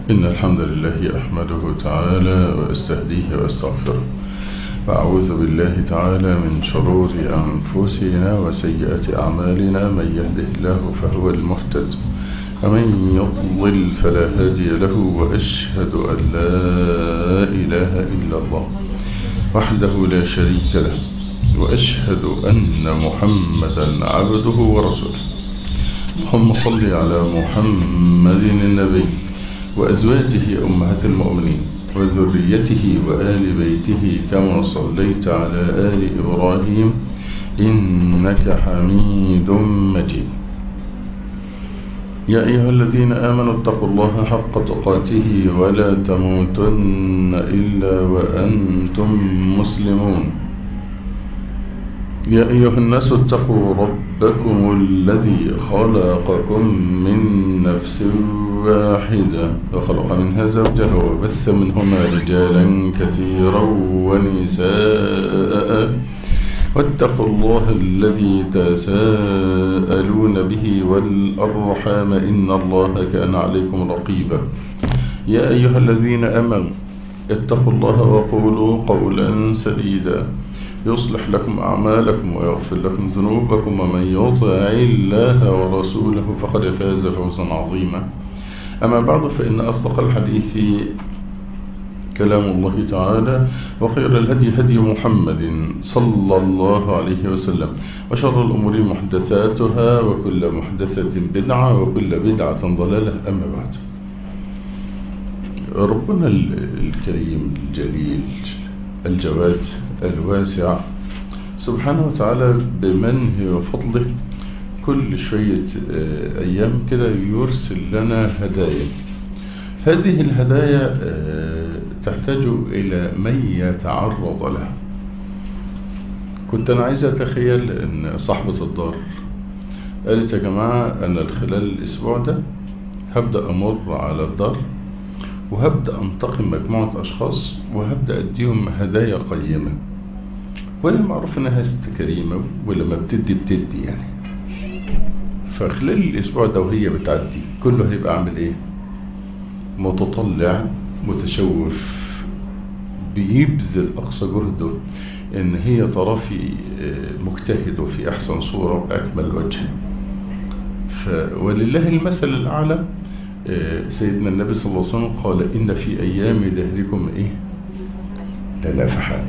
إن الحمد لله أحمده تعالى وأستهديه وأستغفره، وأعوذ بالله تعالى من شرور أنفسنا وسيئات أعمالنا. من يهده الله فهو المهتد، ومن يضلل فلا هادي له. وأشهد أن لا إله إلا الله وحده لا شريك له، وأشهد أن محمدا عبده ورسوله. اللهم صل على محمد النبي وأزواجه أمهات المؤمنين وذريته وآل بيته كما صليت على آل إبراهيم إنك حميد مجيد. يا أيها الذين آمنوا اتقوا الله حق تقاته ولا تموتن إلا وأنتم مسلمون. يا أيها الناس اتقوا ربكم الذي خلقكم من نفس واحدة وخلق منها زوجها وبث منهما رجالا كثيرا ونساء، واتقوا الله الذي تساءلون به والأرحام إن الله كان عليكم رقيبا. يا أيها الذين آمنوا اتقوا الله وقولوا قولا سديدا يصلح لكم أعمالكم ويغفر لكم ذنوبكم، ومن يطع الله ورسوله فقد فاز فوزا عظيما. أما بعد، فإن أصدق الحديث كلام الله تعالى، وخير الهدي هدي محمد صلى الله عليه وسلم، وشر الأمور محدثاتها، وكل محدثة بدعة، وكل بدعة ضلالة. أما بعد، ربنا الكريم الجليل الجواد الواسع سبحانه وتعالى بمنه وفضله كل شوية أيام كده يرسل لنا هدايا. هذه الهدايا تحتاج إلى من يتعرض لها. كنت أنا عايز أتخيل أن صاحبة الدار قالت يا جماعة أنا خلال الأسبوع ده هبدأ أمر على الدار، وهبدأ أنتقم مجموعة أشخاص، وهبدأ أديهم هدايا قيمة. وأنا معروف أنها ست كريمة، ولما بتدي يعني. فخلال الأسبوع ده وهي بتعدي كله هيبقى عامل إيه؟ متطلع متشوف، بيبذل أقصى جهده إن هي ترى في مجتهد وفي أحسن صورة وأكمل وجه. ولله المثل الأعلى. سيدنا النبي صلى الله عليه وسلم قال إن في أيام دهركم لنفحات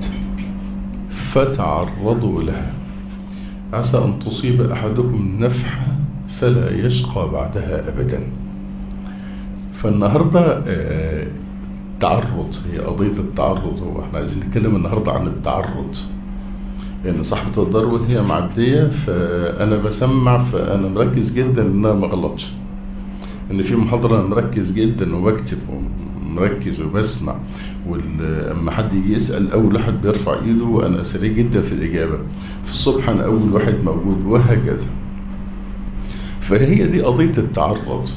فتعرضوا لها، عسى أن تصيب أحدكم نفحة فلا يشقى بعدها أبدا. فالنهاردة تعرض، هي قضية التعرض. هو احنا عايزين نتكلم النهاردة عن التعرض. يعني صاحبة الدار وهي معدية فأنا بسمع، فأنا مركز جدا إن أنا ما غلطش. ان في محاضرة مركز جدا وبكتب ومركز وبسمع، ولما حد يجي يسأل اول واحد بيرفع ايده، وانا سريع جدا في الاجابة. في الصبح انا اول واحد موجود، وهكذا. فهي دي قضية التعرض.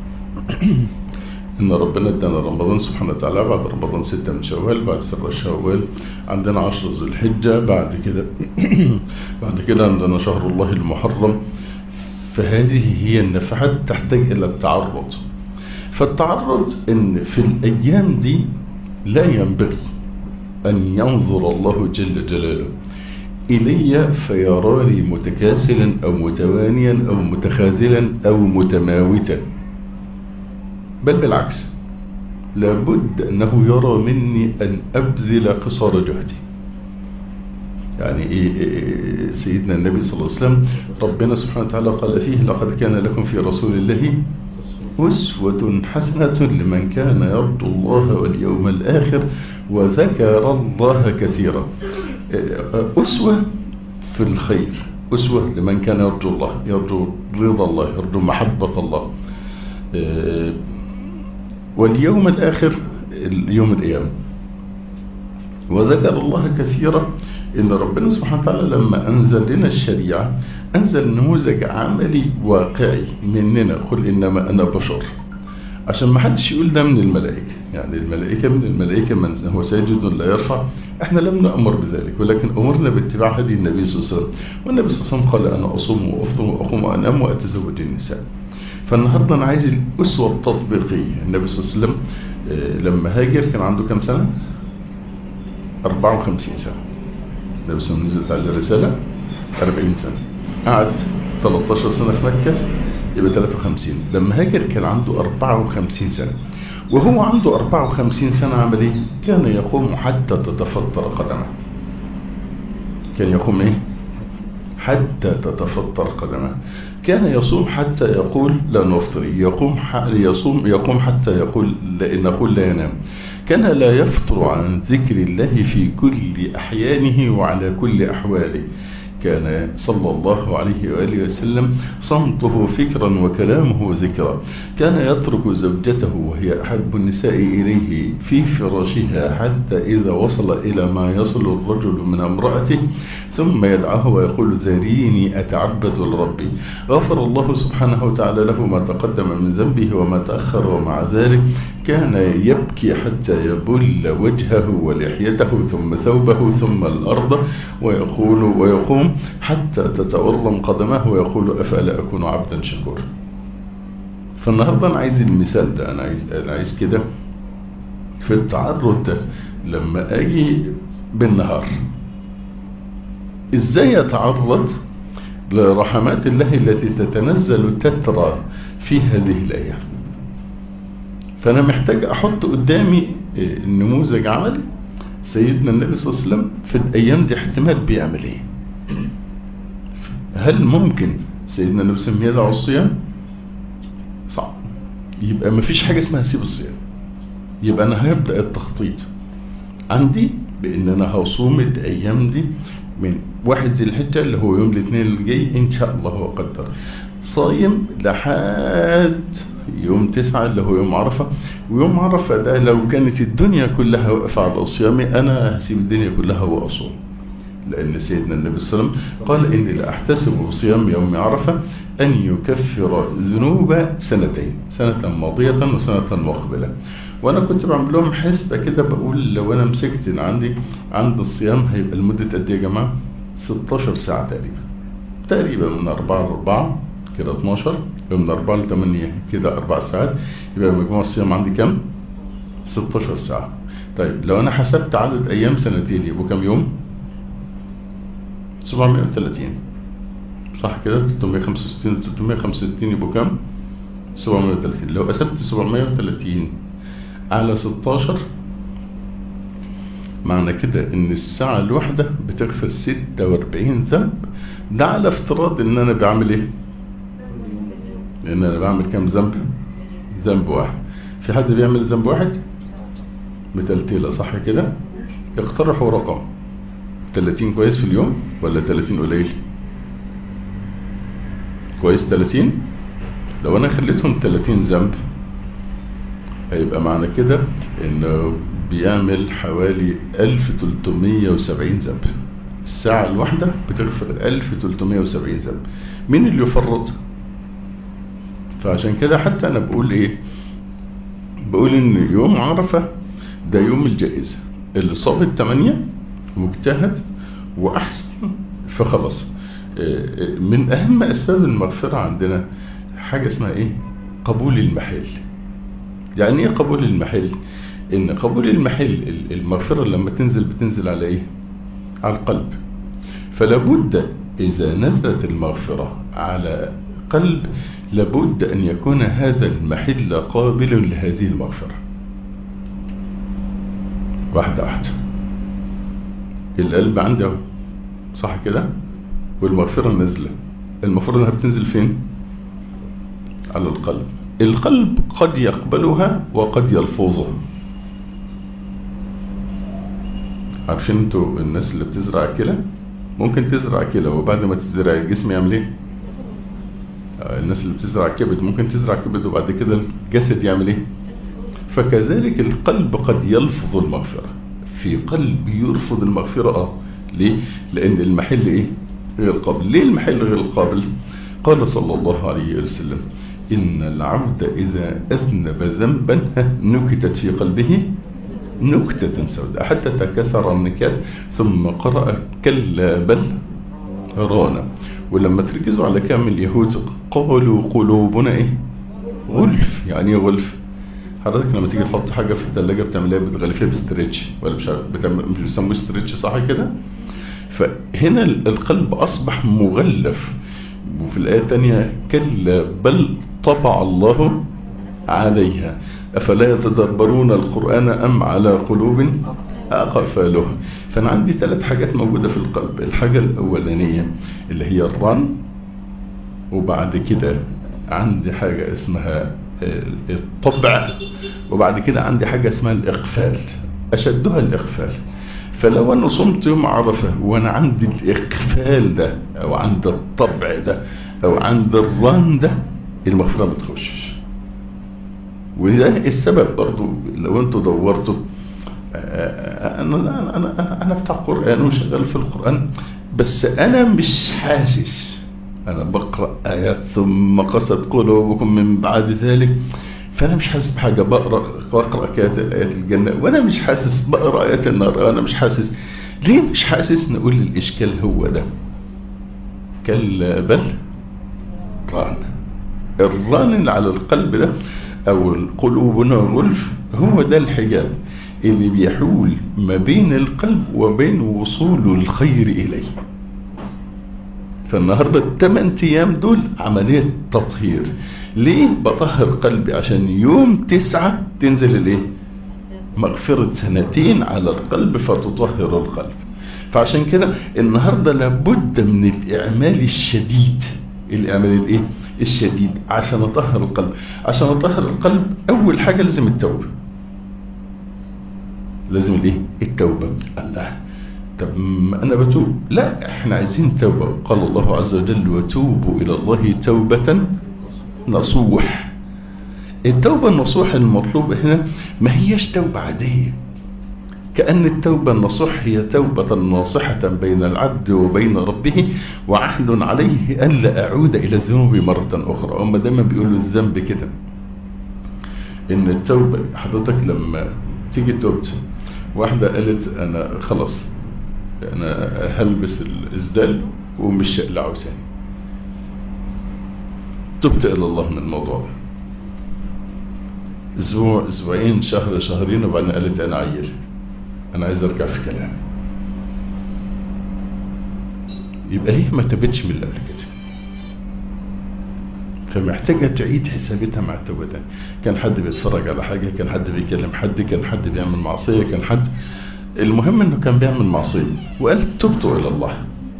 ان ربنا ادانا رمضان سبحانه وتعالى، بعد رمضان 6 من شوال، بعد 7 شوال عندنا 10 ذي الحجة، بعد كده عندنا شهر الله المحرم. فهذه هي النفحات تحتاج إلى التعرض. فالتعرض إن في الأيام دي لا ينبغي أن ينظر الله جل جلاله إلي فيراني متكاسلا أو متوانيا أو متخاذلا أو متماوتا، بل بالعكس، لابد أنه يرى مني أن أبذل قصارى جهدي. يعني سيدنا النبي صلى الله عليه وسلم ربنا سبحانه وتعالى قال فيه لقد كان لكم في رسول الله أسوة حسنة لمن كان يرجو الله واليوم الآخر وذكر الله كثيرا. أسوة في الخير، أسوة لمن كان يرجو الله، يرجو رضا الله، يرجو محبة الله، واليوم الآخر اليوم القيامة، وذكر الله كثيرا. إن ربنا سبحانه وتعالى لما أنزل لنا الشريعة أنزل نموذج عملي واقعي مننا، قل إنما أنا بشر، عشان ما حدش يقول ده من الملائكة. يعني الملائكة من الملائكة من هو ساجد لا يرفع احنا لم نأمر بذلك، ولكن أمرنا باتباع هدي النبي صلى الله عليه وسلم. والنبي صلى الله عليه وسلم قال أنا أصوم وأفطر وأقوم وأنام وأتزوج النساء. فالنهاردة أنا عايز الأسوة التطبيقية. النبي صلى الله عليه وسلم لما هاجر كان عنده كم سنة؟ 54 سنة. النبي صلى الله عليه وسلم نزلت على الرسالة 40 سنة، قعد 13 سنة في مكة، يبقى 53. لما هاجر كان عنده 54 سنة. وهو عنده 54 سنة عمل ايه؟ كان يقوم حتى تتفطر قدمه. كان يقوم ايه؟ حتى تتفطر قدمه. كان يصوم حتى يقول لا نفطر. يقوم حتى يقول نقول لا ينام. كان لا يفطر عن ذكر الله في كل أحيانه وعلى كل أحواله. كان صلى الله عليه وآله وسلم صمته فكرا وكلامه ذكرا. كان يترك زوجته وهي أحب النساء إليه في فراشها حتى إذا وصل إلى ما يصل الرجل من امرأته ثم يدعه ويقول ذريني أتعبد لربي. غفر الله سبحانه وتعالى له ما تقدم من ذنبه وما تأخر، ومع ذلك كان يبكي حتى يبل وجهه ولحيته ثم ثوبه ثم الأرض ويقوم حتى تتورم قدمه ويقول أفلا أكون عبدا شكورا. فالنهاردة أنا عايز المثال ده، أنا عايز كده في التعرض ده لما أجي بالنهار إزاي يتعرض لرحمات الله التي تتنزل تترى في هذه الأيام. فأنا محتاج أحط قدامي نموذج عملي سيدنا النبي صلى الله عليه وسلم في الأيام دي احتمال بيعمل إيه. هل ممكن سيدنا النبي صلى الله عليه وسلم يدعو الصيام؟ صعب. يبقى ما فيش حاجة اسمها سيب الصيام. يبقى أنا هبدأ التخطيط عندي بأن أنا هصوم الأيام دي من 1 ذي الحجة اللي هو يوم الاثنين اللي جاي إن شاء الله وقدر، صايم لحد يوم 9 اللي هو يوم عرفة. ويوم عرفة ده لو كانت الدنيا كلها واقفة على صيامي أنا هسيب الدنيا كلها وأصوم، لأن سيدنا النبي صلى الله عليه وسلم قال إني لأحتسب صيام يوم عرفة أن يكفر ذنوب سنتين، سنة ماضية وسنة مقبلة. وأنا كنت بعمل لهم حسبة كده، بقول لو أنا مسكت عند الصيام هيبقى المدة قد إيه يا جماعة؟ 16 ساعة تقريبا من 4 ل 4 كده 12، من 4 ل 8 كده 4 ساعات، يبقى مجموع الصيام عندي كم؟ 16 ساعة. طيب لو أنا حسبت عدد أيام سنتين يبقوا كم يوم؟ 730 صح كده؟ 365 365 يبقوا كم؟ 730. لو قسمت 730 على 16 معنى كده ان الساعة الواحدة بتغفر 46 ذنب. ده على افتراض ان انا بعمل ايه؟ لان انا بعمل كم ذنب؟ ذنب واحد. في حد بيعمل ذنب واحد؟ متلتلة صح كده؟ اقترحوا رقم. 30 كويس في اليوم ولا 30 قليل؟ كويس 30. لو انا خليتهم 30 ذنب هيبقى معنى كده انه بيعمل حوالي 1370 ذنب. الساعة الواحدة بتغفر 1370 ذنب. مين اللي يفرط؟ فعشان كده حتى انا بقول ايه؟ بقول ان يوم عرفة ده يوم الجائزة، اللي صاب ال8 مجتهد وأحسن فخلص. من أهم أسباب المغفرة عندنا حاجة اسمها إيه؟ قبول المحل. يعني إيه قبول المحل؟ إن قبول المحل المغفرة لما تنزل بتنزل على إيه؟ على القلب. فلابد إذا نزلت المغفرة على قلب لابد أن يكون هذا المحل قابل لهذه المغفرة. واحدة واحدة. القلب عنده صح كده، والمغفرة نازلة. المفروض انها بتنزل فين؟ على القلب. القلب قد يقبلها وقد يلفظها. عارفين انتوا الناس اللي بتزرع كلى؟ ممكن تزرع كلى وبعد ما تزرع الجسم يعمل ايه؟ الناس اللي بتزرع كبد ممكن تزرع كبد وبعد كده الجسد يعمل ايه؟ فكذلك القلب قد يلفظ المغفرة. في قلب يرفض المغفرة. ليه؟ لأن المحل إيه؟ غير قابل. ليه المحل غير قابل؟ قال صلى الله عليه وسلم إن العبد إذا أذنب ذنبا نكتت في قلبه نكتة سوداء حتى تكاثر النكات، ثم قرأ كلا بل ران. ولما تركزوا على كلام اليهود قالوا قلوبنا ايه؟ غلف. يعني ايه غلف؟ حضرتك لما تيجي تحط حاجة في الثلاجة بتعملها بتغلفها بستريتش، ولا مش عارف مش بيسموه ستريتش صح كده؟ فهنا القلب أصبح مغلف. وفي الآية الثانية كلا بل طبع الله عليها أفلا يتدبرون القرآن أم على قلوب أقفالها. فأنا عندي 3 حاجات موجودة في القلب. الحاجة الأولانية اللي هي الرن، وبعد كده عندي حاجة اسمها الطبع، وبعد كده عندي حاجة اسمها الإقفال، أشدها الإقفال. فلو أنا صمت يوم عرفة وأنا عندي الإقفال ده أو عند الطبع ده أو عند الرن ده، المغفرة ما تخشش. وده السبب برضو لو انتوا دورتوا. انا بتاع قرآن وشغال في القرآن، بس انا مش حاسس. انا بقرأ آيات ثم قست قلوبكم من بعد ذلك، فانا مش حاسس بحاجة. بقرأ آيات الجنة وانا مش حاسس، بقرأ آيات النار وانا مش حاسس. ليه مش حاسس؟ نقول الاشكال هو ده. كلا بل ران. الران اللي على القلب ده او قلوبنا غلف، هو ده الحجاب اللي بيحول ما بين القلب وبين وصول الخير اليه. فالنهاردة 8 ايام دول عملية تطهير. ليه بطهر قلبي؟ عشان يوم 9 تنزل الايه؟ مغفرة 2 على القلب فتطهر القلب. فعشان كده النهاردة لابد من الاعمال الشديد. الاعمال الايه؟ الشديد عشان اطهر القلب. عشان اطهر القلب اول حاجة لازم التوبة. لازم الايه؟ التوبة. الله، طب ما انا بتوب. لا، احنا عايزين توبة. قال الله عز وجل وتوبوا الى الله توبة نصوح. التوبة النصوح المطلوبة هنا ما هيش توبة عادية. كأن التوبة النصوح هي توبة ناصحة بين العبد وبين ربه، وعهد عليه ألا أعود إلى الذنوب مرة أخرى. هم دايما بيقولوا الذنب كده، إن التوبة حضرتك لما تيجي توبت، واحدة قالت أنا خلاص أنا هلبس الإسدال ومش هقلعه تاني، تبت إلى الله من الموضوع ده. أسبوع، أسبوعين، شهر، شهرين، وبعدين قالت أنا عيل، أنا عايز أرجع في كلامي. يبقى هي ما تبتش من اللي قبل كده، فمحتاجة تعيد حسابتها مع التوبة ده. كان حد بيتفرج على حاجة، كان حد بيكلم حد، كان حد بيعمل معصية، كان حد، المهم انه كان بيعمل معصية وقال تبت إلى الله،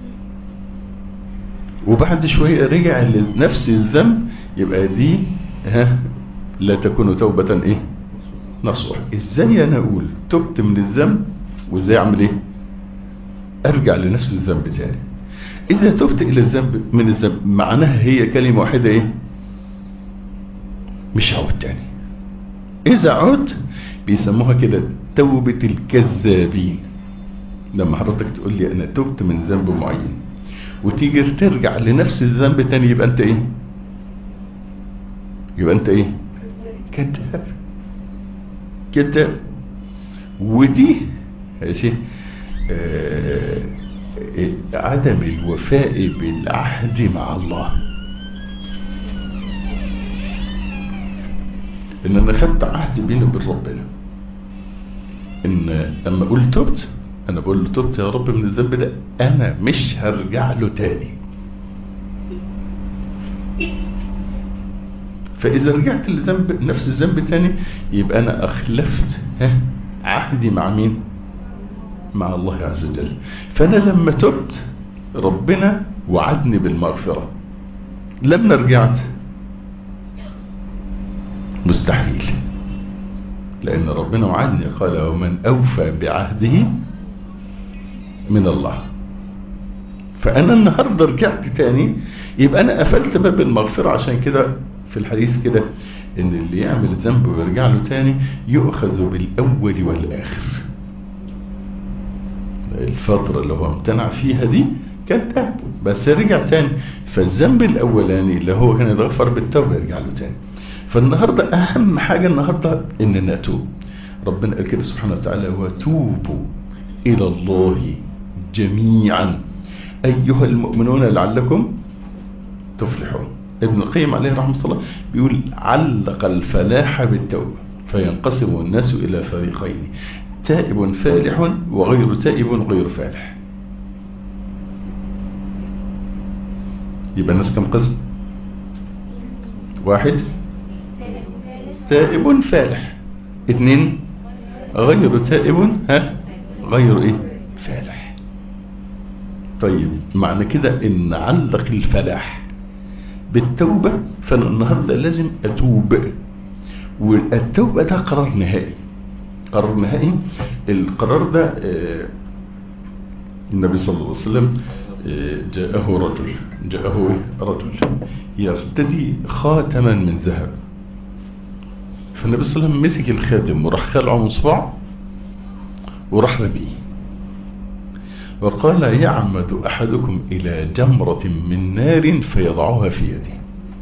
وبعد شوية رجع لنفس الذنب. يبقى دي لا تكون توبة ايه؟ نصوح. ازاي انا اقول تبت من الذنب وازاي اعمل ايه؟ ارجع لنفس الذنب تاني. اذا تبت الى الذنب من الذنب معناها هي كلمة واحدة ايه؟ مش هعود تاني. اذا عدت بيسموها كده توبة الكذابين. لما حضرتك تقول لي انا تبت من ذنب معين وتيجي ترجع لنفس الذنب تاني، يبقى انت ايه؟ يبقى انت ايه؟ كذاب. كذاب. ودي شيء عدم الوفاء بالعهد مع الله. ان انا خدت عهد بيني وبين ربنا، ان لما اقول تبت انا بقول له تبت يا رب من الذنب ده، انا مش هرجع له تاني. فاذا رجعت لذنب نفس الذنب تاني، يبقى انا اخلفت عهدي مع مين؟ مع الله عز وجل. فانا لما تبت ربنا وعدني بالمغفرة، لما رجعت مستحيل، لان ربنا وعدني قال ومن اوفى بعهده من الله. فانا النهاردة رجعت تاني، يبقى انا قفلت باب المغفرة. عشان كده في الحديث كده ان اللي يعمل ذنب ويرجع له تاني يؤخذ بالاول والاخر. الفترة اللي هو امتنع فيها دي كانت تاب، بس رجع تاني. فالذنب الاولاني اللي هو كان يتغفر بالتوبة يرجع له تاني. فالنهاردة اهم حاجة النهاردة اننا نتوب. ربنا قال كده سبحانه وتعالى وتوبوا إلى الله جميعا أيها المؤمنون لعلكم تفلحون. ابن القيم عليه رحمة الله بيقول علق الفلاح بالتوبة فينقسم الناس إلى فريقين تائب فالح وغير تائب غير فالح. يبقى الناس كم قسم؟ واحد تائب فالح، اثنين غير تائب غير ايه فالح. طيب معنى كده ان علق الفلاح بالتوبة، فانا النهاردة لازم اتوب، والتوبة ده قرار نهائي. قرار نهائي. القرار ده النبي صلى الله عليه وسلم جاءه رجل يرتدي خاتما من ذهب، فالنبي صلى الله عليه وسلم مسك الخاتم وراح خلعه من صباعه وراح رميه، وقال يعمد أحدكم إلى جمرة من نار فيضعها في يده.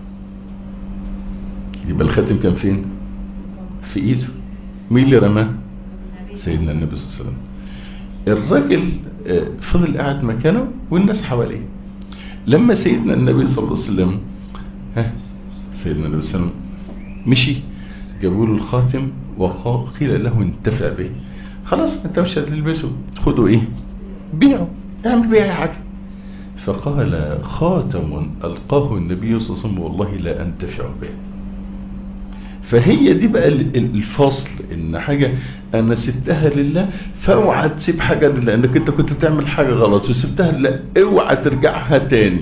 يبقى الخاتم كان فين؟ في ايده. مين اللي رماه؟ سيدنا النبي صلى الله عليه وسلم. الراجل فضل قاعد مكانه والناس حواليه. لما سيدنا النبي صلى الله عليه وسلم سيدنا النبي صلى الله عليه وسلم مشي، جابوا له الخاتم وقيل له انتفع به. خلاص انت مش هتلبسه، خده ايه؟ بيعه، اعمل بيه اي حاجه. فقال خاتم القاه النبي صلى الله عليه وسلم والله لا انتفع به. فهي دي بقى الفصل، ان حاجة انا سبتها لله، فاوعى تسيب حاجة لانك انت كنت تعمل حاجة غلط وسبتها لله، اوعى ترجعها تاني،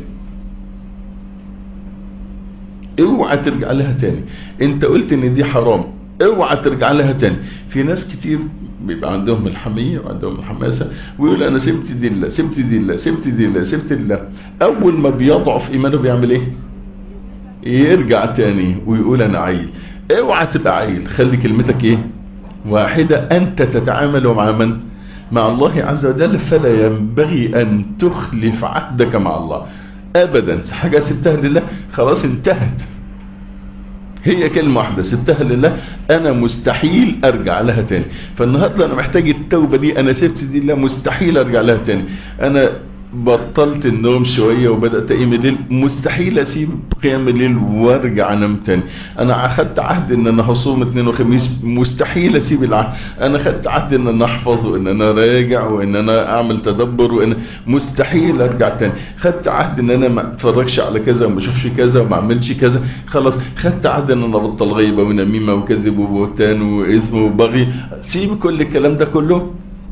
اوعى ترجع لها تاني. انت قلت ان دي حرام، اوعى ترجع لها تاني. في ناس كتير بيبقى عندهم الحمية وعندهم الحماسة ويقول انا سبت دي لله، سبت دي لله، سبت دي لله، سبت لله. اول ما بيضعف ايمانه بيعمل ايه؟ يرجع تاني ويقول انا عيل. اوعى تبقى عيل، خلي كلمتك ايه؟ واحدة. انت تتعامل مع من؟ مع الله عز وجل، فلا ينبغي ان تخلف عهدك مع الله ابدا. حاجة سبتها لله خلاص انتهت، هي كلمة واحدة سبتها لله، انا مستحيل ارجع لها تاني. فالنهاردة انا محتاج التوبة دي، انا سبت دي لله مستحيل ارجع لها تاني. انا بطلت النوم شوية وبدأت اقيم الليل، مستحيل اسيب قيام الليل وارجع انام تاني. انا اخدت عهد ان انا هصوم اثنين وخميس، مستحيل اسيب العهد. انا اخدت عهد ان انا احفظ وان انا راجع وان انا اعمل تدبر، وان مستحيل ارجع تاني. خدت عهد ان انا ما اتفرجش على كذا وما اشوفش كذا وما اعملش كذا، خلاص. خدت عهد ان انا ابطل غيبة ونميمة وكذب وبهتان واثم وبغي. سيب كل الكلام ده كله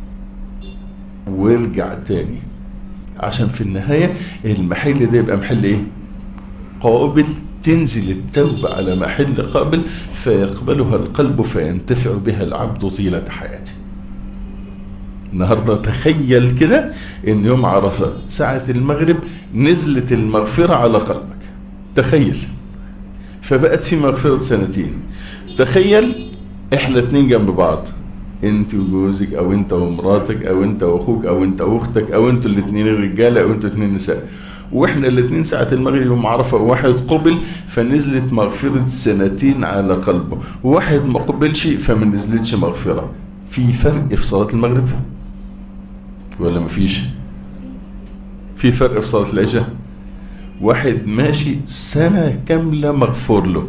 وارجع تاني، عشان في النهاية المحل ده يبقى محل ايه؟ قابل. تنزل التوبة على محل قابل فيقبلها القلب فينتفع بها العبد طيلة حياته. النهاردة تخيل كده ان يوم عرفة ساعة المغرب نزلت المغفرة على قلبك، تخيل، فبقت في مغفرة سنتين. تخيل احنا اتنين جنب بعض، انت وجوزك او انت ومراتك او انت واخوك او انت واختك او انتوا الاثنين رجاله او انتوا الاثنين نساء، واحنا الاثنين ساعه المغرب يوم عرفه، واحد قبل فنزلت مغفره سنتين على قلبه، وواحد ما قبلش فما نزلتش مغفره. في فرق في صلاه المغرب ولا مفيش؟ في فرق في صلاه العشاء. واحد ماشي سنه كامله مغفور له،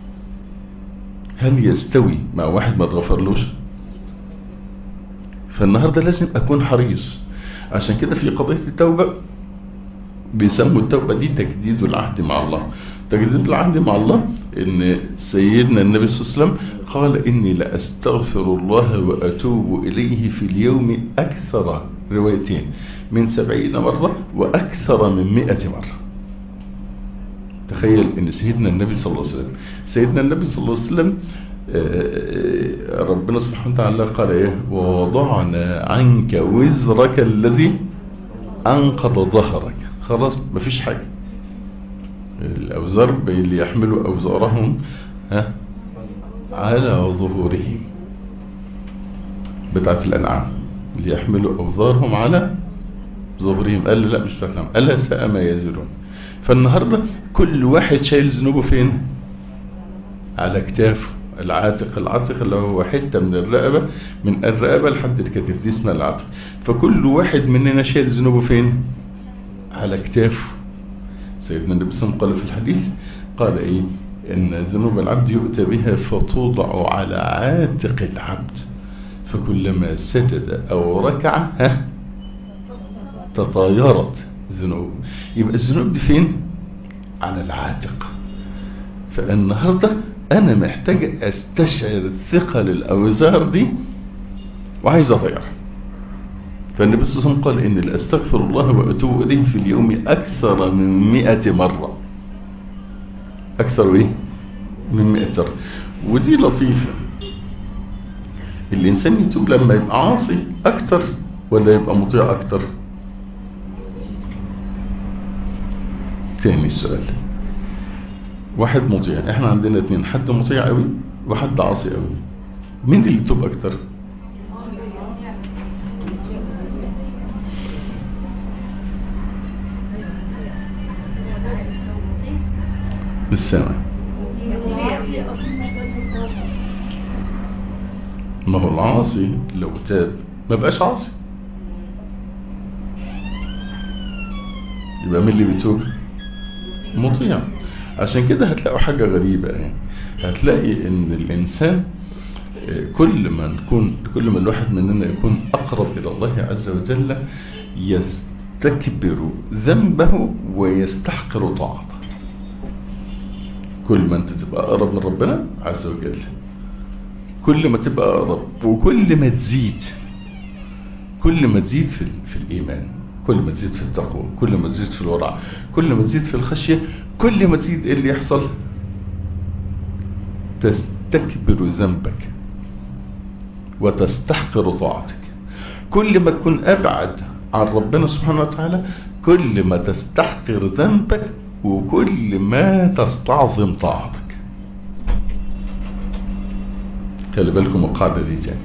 هل يستوي مع واحد ما تغفرلوش؟ فالنهاردة لازم أكون حريص. عشان كده في قضية التوبة بيسموا التوبة دي تجديد العهد مع الله. تجديد العهد مع الله إن سيدنا النبي صلى الله عليه وسلم قال إني لأستغفر الله وأتوب إليه في اليوم أكثر، روايتين، من 70 مرة وأكثر من 100 مرة. تخيل إن سيدنا النبي صلى الله عليه وسلم، سيدنا النبي صلى الله عليه وسلم ربنا سبحانه وتعالى قال ايه؟ ووضعنا عنك وزرك الذي انقض ظهرك. خلاص مفيش حاجة. الاوزار اللي يحملوا اوزارهم على ظهورهم، بتاعت الانعام، اللي يحملوا اوزارهم على ظهورهم. قال لا مش بتاعت الانعام، الا ساء ما يزرون. فالنهاردة كل واحد شايل ذنوبه فين؟ على كتافه. العاتق اللي هو حتة من الرقبة، من الرقبة لحد الكتف، دي اسمها العاتق. فكل واحد مننا شايل ذنوبه فين؟ على كتافه. سيدنا النبي صلى الله عليه وسلم قال في الحديث، قال ايه؟ ان ذنوب العبد يؤتى بها فتوضع على عاتق العبد، فكلما سجد او ركع تطايرت ذنوب. يبقى الذنوب دي فين؟ على العاتق. فالنهاردة انا محتاج استشعر الثقل الاوزار دي وعايز اطيرها. فالنبي صلى الله عليه وسلم قال ان الاستغفر الله واتوب اليه في اليوم اكثر من 100 مرة. اكثر ايه؟ من 100 مرة. ودي لطيفة، الانسان يتوب لما يبقى عاصي اكتر ولا يبقى مطيع اكتر؟ تاني السؤال، واحد مطيع، احنا عندنا اتنين، حد مطيع قوي وحد عاصي قوي، مين اللي يتوب اكتر؟ السامع. ما هو العاصي لو تاب ما بقاش عاصي، يبقى مين اللي بيتوب؟ مطيع. عشان كده هتلاقوا حاجة غريبة، يعني هتلاقي ان الانسان كل ما الواحد مننا يكون اقرب الى الله عز وجل يستكبر ذنبه ويستحقر طاعته. كل ما انت تبقى اقرب من ربنا عز وجل، كل ما تبقى اقرب، وكل ما تزيد، كل ما تزيد في الايمان، كل ما تزيد في التقوى، كل ما تزيد في الورع، كل ما تزيد في الخشية، كل ما تزيد ايه اللي يحصل؟ تستكبر ذنبك وتستحقر طاعتك. كل ما تكون ابعد عن ربنا سبحانه وتعالى كل ما تستحقر ذنبك وكل ما تستعظم طاعتك. خلي بالكم القاعدة دي جاي.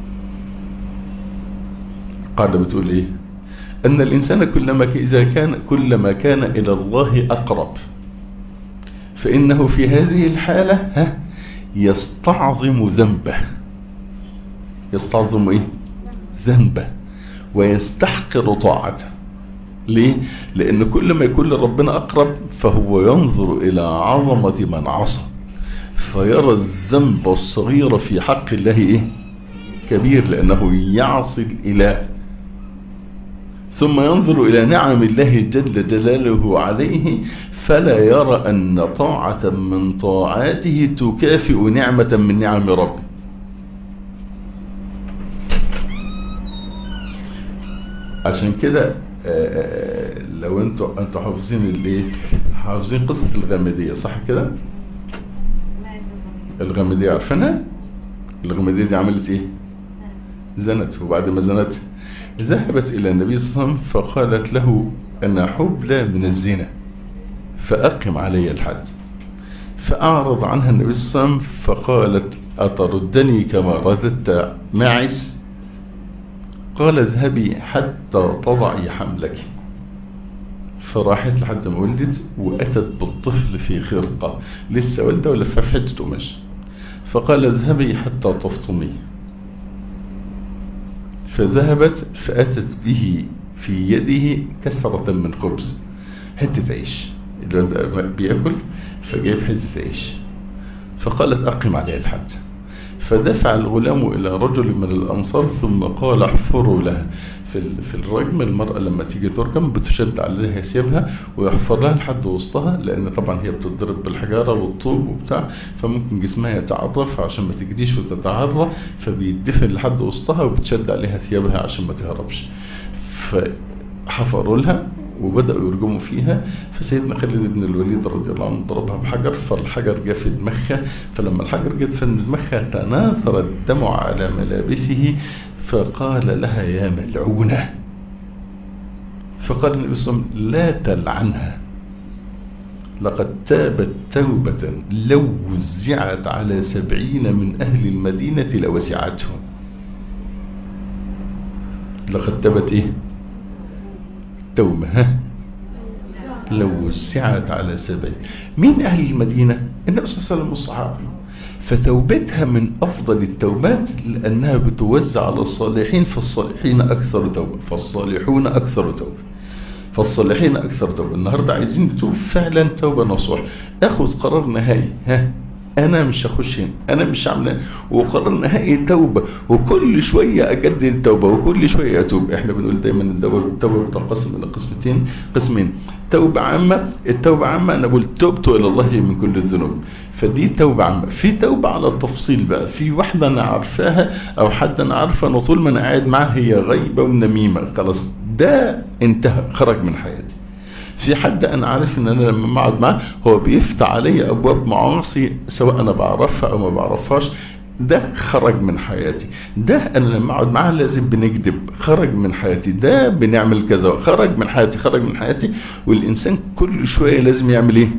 القاعدة بتقول ايه؟ ان الانسان كلما كان الى الله اقرب فانه في هذه الحالة يستعظم ذنبه. يستعظم ايه؟ ذنبه ويستحقر طاعته. ليه؟ لان كل ما يكون لربنا اقرب فهو ينظر الى عظمة من عصى، فيرى الذنب الصغير في حق الله ايه؟ كبير، لانه يعصي الاله. ثم ينظر الى نعم الله جل جلاله عليه فلا يرى ان طاعة من طاعاته تكافئ نعمة من نعم ربه. عشان كده لو انتوا حافظين الايه، حافظين قصة الغامدية صح كده؟ الغامدية عارفينها؟ الغامدية دي عملت ايه؟ زنت، وبعد ما زنت ذهبت الى النبي صلى الله عليه وسلم فقالت له انا حبلى من الزنا فاقم علي الحد. فاعرض عنها النبي صلى الله عليه وسلم فقالت اتردني كما رددت معز؟ قال اذهبي حتى تضعي حملك. فراحت لحد ما ولدت واتت بالطفل في خرقة لسه ولده ولفها في حتة قماش، فقال اذهبي حتى تفطمي. فذهبت فاتت به في يده كسرة من خبز، حتة عيش، اللي بيأكل فجايب حتة عيش. فقالت اقم عليه الحد. فدفع الغلام الى رجل من الانصار ثم قال احفروا لها. في الرجم المرأة لما تيجي ترجم بتشد عليها ثيابها ويحفر لها لحد وسطها، لان طبعا هي بتضرب بالحجارة والطوب وبتاع، فممكن جسمها يتعرف عشان ما تجديش وتتعرى، فبيدفن لحد وسطها وبتشد عليها ثيابها عشان ما تهربش. فحفروا لها وبدأوا يرجموا فيها. فسيدنا خالد بن الوليد رضي الله عنه ضربها بحجر، فالحجر جاء في دماغها، فلما الحجر جاء في دماغها تناثر الدمع على ملابسه، فقال لها يا ملعونة. فقال النبي صلى الله عليه وسلم لا تلعنها، لقد تابت توبة لو وزعت على 70 من أهل المدينة لوسعتهم. لقد تابت ايه؟ توبة لو وسعت على 70. مين أهل المدينة؟ النبي صلى الله عليه وسلم والصحابة. فتوبتها من افضل التوبات لانها بتوزع على الصالحين، فالصالحين اكثر توبة، فالصالحون اكثر توبة، فالصالحين اكثر توبة. النهاردة عايزين نتوب فعلا توبة نصوح، اخذ قرار نهائي، انا مش هخش هنا، انا مش هعمل، وقرار نهائي توبة، وكل شوية اجدد التوبة، وكل شوية اتوب. احنا بنقول دايما التوبة بتنقسم الى قسمين. توبة عامة، التوبة عامة انا بقول تبت الى الله من كل الذنوب، فدي توبة عامة. في توبة على التفصيل بقى، في واحدة انا عارفاها او حد انا عارفه انه طول ما انا قاعد معاه هي غيبة ونميمة، خلاص ده انتهى، خرج من حياتي. في حد انا عارف ان انا لما اقعد معاه هو بيفتح علي ابواب معاصي سواء انا بعرفها او ما بعرفهاش، ده خرج من حياتي. ده انا لما اقعد معاه لازم بنكذب، خرج من حياتي. ده بنعمل كذا، خرج من حياتي، خرج من حياتي. والانسان كل شوية لازم يعمل ايه؟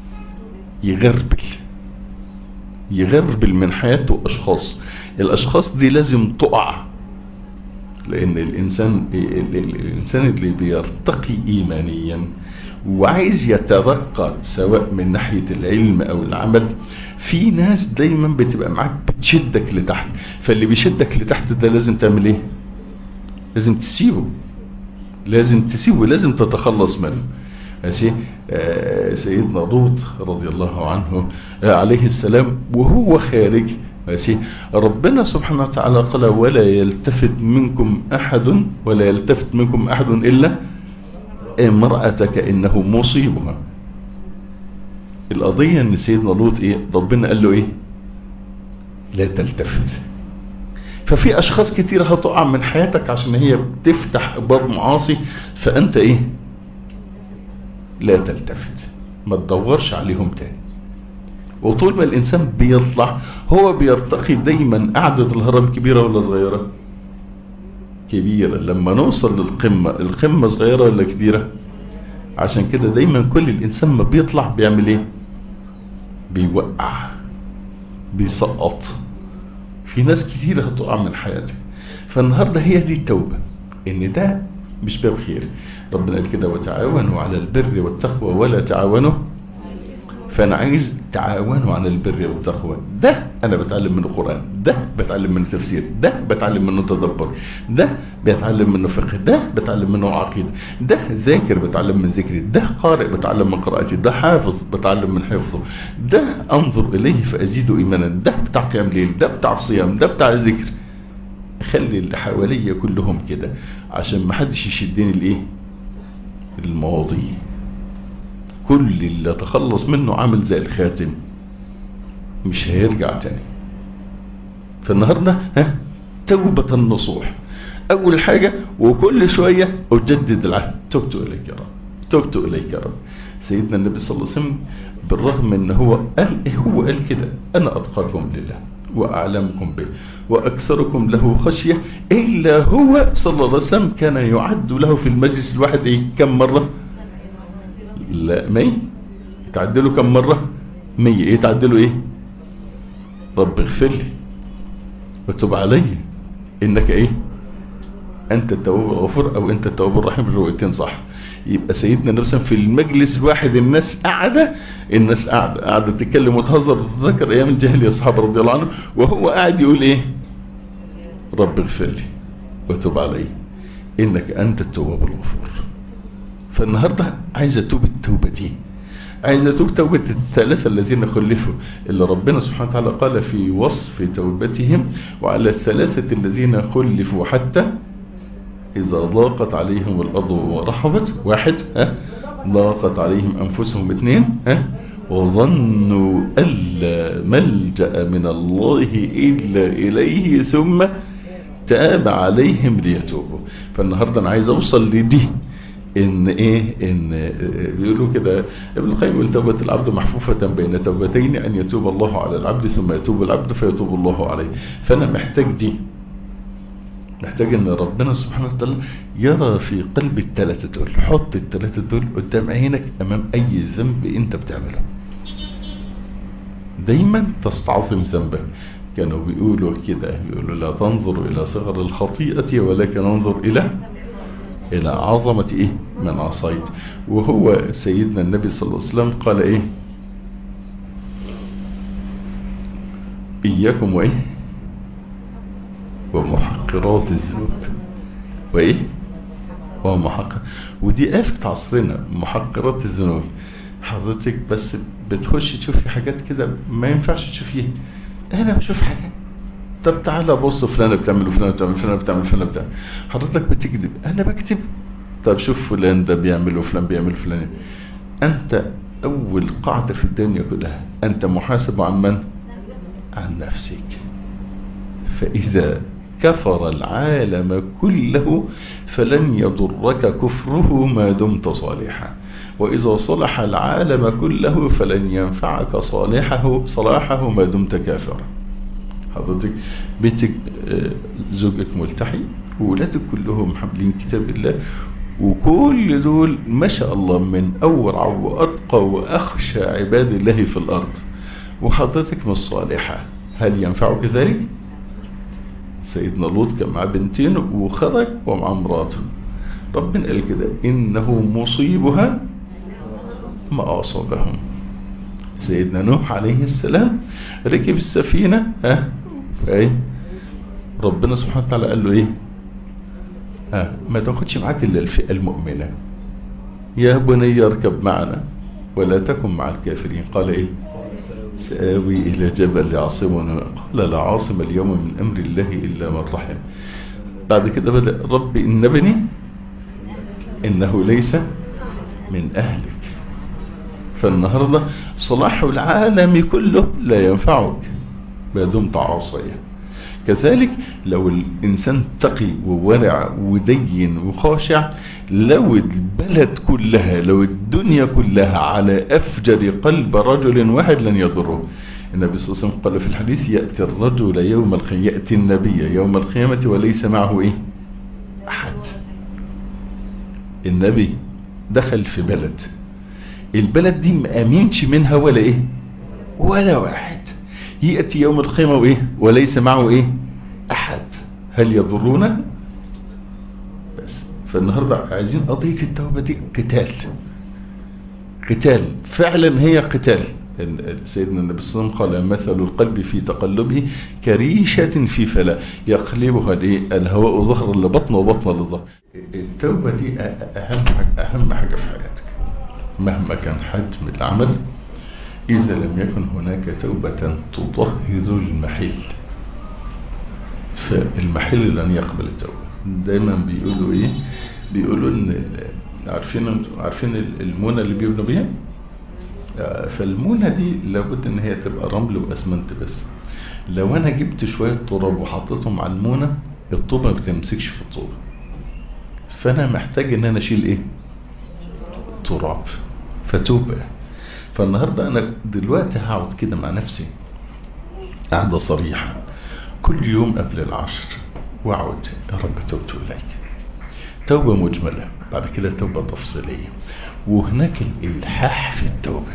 يغربل من حياته اشخاص. الاشخاص دي لازم تقع، لان الانسان اللي بيرتقي ايمانيا وعايز يترقى سواء من ناحية العلم او العمل، في ناس دايما بتبقى معاك بتشدك لتحت، فاللي بيشدك لتحت ده لازم تعمل ايه؟ لازم تسيبه، لازم تتخلص منه. سيدنا لوط رضي الله عنه عليه السلام وهو خارج، ربنا سبحانه وتعالى قال ولا يلتفت منكم أحد إلا امرأتك إنه مصيبها. القضية ان سيدنا لوط ربنا قال له لا تلتفت. ففي اشخاص كتير هتقع من حياتك عشان هي بتفتح باب معاصي، فانت لا تلتفت، ما تدورش عليهم تاني. وطول ما الانسان بيطلع هو بيرتقي دايما. قعدة الهرم كبيرة ولا صغيرة؟ كبيرة. لما نوصل للقمة، القمة صغيرة ولا كبيرة؟ عشان كده دايما كل الانسان ما بيطلع بيعمل بيوقع، بيسقط. في ناس كتير هتقع من حياتك. فالنهاردة هي دي التوبة، ان ده مش باب خير. ربنا قال كده وتعاونوا على البر والتقوى ولا تعاونوا. فانا عايز تعاونوا على البر والتقوى. ده انا بتعلم منه قرآن، ده بتعلم منه تفسير، ده بتعلم منه تدبر، ده بتعلم منه فقه، ده بتعلم منه عقيدة، ده ذاكر بتعلم من ذكري، ده قارئ بتعلم من قراءتي، ده حافظ بتعلم من حفظه، ده انظر اليه فازيده ايمانا، ده بتاع قيام ليل، ده بتاع صيام، ده بتاع ذكر. خلي اللي حواليا كلهم كده عشان ما حدش يشدني المواضيع. كل اللي اتخلص منه عامل زي الخاتم، مش هيرجع تاني. فالنهاردة توبة النصوح اول حاجة، وكل شوية اجدد العهد. تبت اليك يا رب، تبت اليك يا رب. سيدنا النبي صلى الله عليه وسلم بالرغم ان هو قال كده انا اتقاكم لله واعلمكم به واكثركم له خشية، الا هو صلى الله عليه وسلم كان يعد له في المجلس الواحد كم مرة؟ لا 100. يتعدله كم مرة؟ 100. يتعدله رب اغفر لي وتب علي انك انت التواب الغفور او انت التواب الرحيم، الروايتين صح. يبقى سيدنا النبي صلى الله عليه وسلم في المجلس الواحد الناس قاعده تتكلم وتهزر وتذكر ايام الجاهليه الصحابه رضي الله عنهم، وهو قاعد يقول رب اغفر لي وتب علي انك انت التواب الغفور. فالنهارده عايز اتوب التوبه دي، عايز اتوب توبة الثلاثة الذين خلفوا، اللي ربنا سبحانه وتعالى قال في وصف توبتهم وعلى الثلاثة الذين خلفوا حتى إذا ضاقت عليهم الأرض ورحبت. 1 ضاقت عليهم أنفسهم. 2 وظنوا ألا ملجأ من الله إلا إليه ثم تاب عليهم ليتوبوا. فالنهاردة أنا عايز أوصل لدي، ان بيقولوا كده ابن القيم يقول توبة العبد محفوفة بين توبتين، ان يتوب الله على العبد ثم يتوب العبد فيتوب الله عليه. فانا محتاج ان ربنا سبحانه وتعالى يرى في قلب الثلاثة دول. حط الثلاثة دول قدام عينك امام اي ذنب انت بتعمله، دايما تستعظم ذنبك. كانوا بيقولوا كده، بيقولوا لا تنظر الى صغر الخطيئة ولكن انظر الى عظمة من عصيت. وهو سيدنا النبي صلى الله عليه وسلم قال إياكم وإيه ومحقرات الذنوب وإيه ومحقر. ودي آفة عصرنا، محقرات الذنوب. حضرتك بس بتخش تشوفي حاجات كده ما ينفعش تشوفيها. أنا بشوف حاجات، طب تعالى بص فلانة بتعمل وفلانة بتعمل، فلانة بتعمل، فلانة بتعمل. حضرتك بتكذب، أنا بكتب. طب شوف فلان ده بيعمل وفلان بيعمل فلان. أنت أول قاعدة في الدنيا كلها، أنت محاسب عن من؟ عن نفسك. فإذا كفر العالم كله فلن يضرك كفره ما دمت صالحا، وإذا صلح العالم كله فلن ينفعك صلاحه ما دمت كافرا. حضرتك بيتك زوجك ملتحي وولادك كلهم حاملين كتاب الله، وكل دول ما شاء الله من أورع وأتقى وأخشى عباد الله في الأرض، وحضرتك مش صالحة، هل ينفعك ذلك؟ سيدنا لوط كان معاه بنتين وخرج ومعاه مراته، ربنا قال كده إنه مصيبها ما أصابهم. سيدنا نوح عليه السلام ركب السفينة ربنا سبحانه وتعالى قال له ايه؟ ما تاخدش معاك الا الفئة المؤمنة، يا بني اركب معنا ولا تكن مع الكافرين. قال ايه؟ سآوي الى جبل يعصمنا، قال لا عاصم اليوم من امر الله الا من رحم. بعد كده بدأ رب ان ابني انه ليس من اهلك. فالنهاردة صلاح العالم كله لا ينفعك ما دمت عاصيا. كذلك لو الإنسان تقي وورع ودين وخاشع، لو البلد كلها، لو الدنيا كلها على أفجر قلب رجل واحد لن يضره. النبي صلى الله عليه وسلم قال في الحديث يأتي الرجل يأتي النبي يوم القيامة وليس معه إيه؟ أحد. النبي دخل في بلد، البلد دي ما امنش منها ولا ايه؟ ولا واحد. يأتي يوم القيامة وايه؟ وليس معه ايه؟ احد. هل يضرون؟ بس فالنهاردة عايزين قضية التوبة دي قتال فعلا، هي قتال. سيدنا النبي صلى الله عليه وسلم قال مثل القلب في تقلبه كريشة في فلا يقلبها الهواء ظهرا لبطن وبطن لظهر. التوبة دي اهم حاجة في حياتك مهما كان حجم العمل، إذا لم يكن هناك توبة تطهر المحل، فالمحل لن يقبل التوبة. دايما بيقولوا إيه؟ بيقولوا إن عارفين المونة اللي بيبنوا بيها؟ فالمونة دي لابد إن هي تبقى رمل وأسمنت بس. لو أنا جبت شوية تراب وحطيتهم على المونة، الطوبة ما بتمسكش في الطوبة، فأنا محتاج إن أنا أشيل إيه؟ تراب. فتوبة. فالنهاردة أنا دلوقتي هقعد كده مع نفسي قعدة صريحة كل يوم قبل العشر، واقعد يا رب توبت إليك، توبة مجملة، بعد كده توبة تفصيلية، وهناك الإلحاح في التوبة.